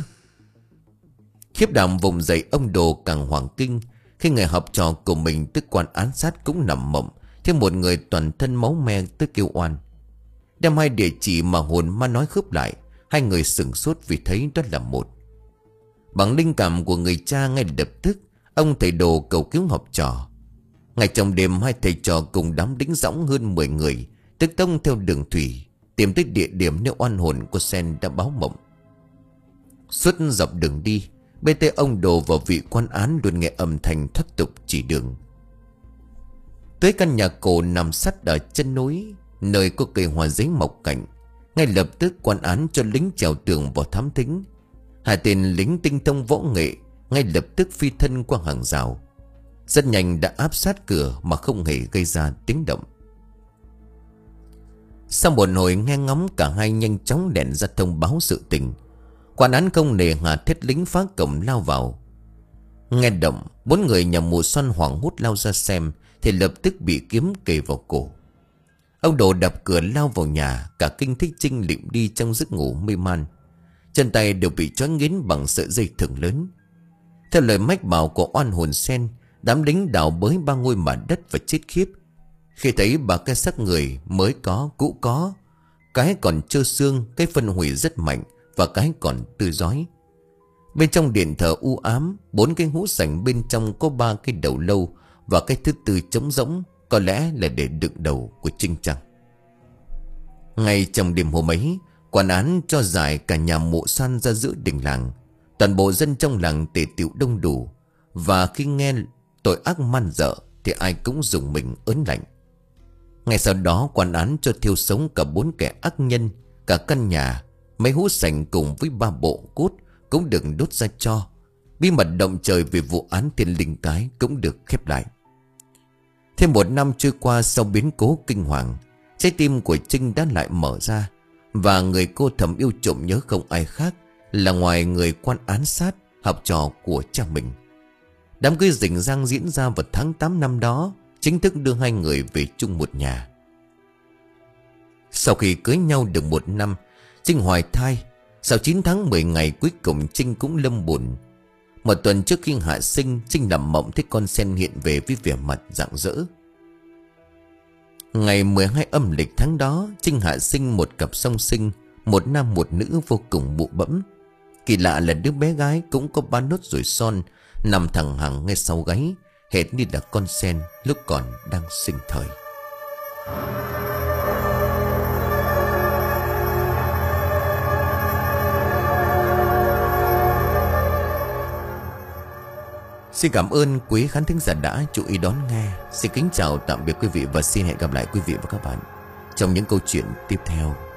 Khiếp đảm vùng dậy, ông Đồ càng hoảng kinh khi người học trò của mình tức quan án sát cũng nằm mộng, thêm một người toàn thân máu me tới kêu oan. Đem hai địa chỉ mà hồn ma nói khớp lại, hai người sửng sốt vì thấy đó là một. Bằng linh cảm của người cha, ngay lập tức ông thầy Đồ cầu cứu học trò. Ngày trong đêm, hai thầy trò cùng đám lính dõng hơn mười người tức tông theo đường thủy tìm tới địa điểm nơi oan hồn của sen đã báo mộng. Suốt dọc đường đi, bên tay ông Đồ và vị quan án luôn nghe âm thanh thoát tục chỉ đường. Tới căn nhà cổ nằm sát ở chân núi, nơi có cây hoa giấy mọc cạnh, ngay lập tức quan án cho lính trèo tường vào thám thính. Hai tên lính tinh thông võ nghệ ngay lập tức phi thân qua hàng rào, rất nhanh đã áp sát cửa mà không hề gây ra tiếng động. Sau một hồi nghe ngóng, cả hai nhanh chóng lẻn ra thông báo sự tình. Quan án không nề hà thét lính phá cổng lao vào. Nghe động, bốn người nhà mù xoăn hoảng hốt lao ra xem thì lập tức bị kiếm kề vào cổ. Ông Đồ đập cửa lao vào nhà, cả kinh thích Trinh lịm đi trong giấc ngủ mê man. Chân tay đều bị trói nghiến bằng sợi dây thừng lớn. Theo lời mách bảo của oan hồn sen, đám lính đào bới ba ngôi mặt đất và chết khiếp khi thấy ba cái xác người mới có, cũ có, cái còn trơ xương, cái phân hủy rất mạnh và cái còn tươi rói. Bên trong điện thờ u ám, bốn cái hũ sành bên trong có ba cái đầu lâu và cái thứ tư trống rỗng, có lẽ là để đựng đầu của Trinh chăng. Ngay trong đêm hôm ấy, quan án cho giải cả nhà mộ san ra giữa đình làng. Toàn bộ dân trong làng tề tựu đông đủ, và khi nghe tội ác man dợ thì ai cũng dùng mình ớn lạnh. Ngay sau đó quan án cho thiêu sống cả bốn kẻ ác nhân, cả căn nhà, mấy hũ sành cùng với ba bộ cốt cũng được đốt ra tro. Bí mật động trời về vụ án Thiên Linh Cái cũng được khép lại. Thêm một năm trôi qua sau biến cố kinh hoàng, trái tim của Trinh đã lại mở ra, và người cô thầm yêu trộm nhớ không ai khác là ngoài người quan án sát, học trò của cha mình. Đám cưới rình rang diễn ra vào tháng tám năm đó, chính thức đưa hai người về chung một nhà. Sau khi cưới nhau được một năm, Trinh hoài thai. Sau chín tháng mười ngày, cuối cùng Trinh cũng lâm bồn. Một tuần trước khi hạ sinh, Trinh nằm mộng thấy con sen hiện về với vẻ mặt rạng rỡ. Ngày mười hai âm lịch tháng đó, Trinh hạ sinh một cặp song sinh, một nam một nữ vô cùng bụ bẫm. Kỳ lạ là đứa bé gái cũng có ba nốt ruồi son nằm thẳng hàng ngay sau gáy, hệt như là con sen lúc còn đang sinh thời. Xin cảm ơn quý khán thính giả đã chú ý đón nghe. Xin kính chào tạm biệt quý vị và xin hẹn gặp lại quý vị và các bạn trong những câu chuyện tiếp theo.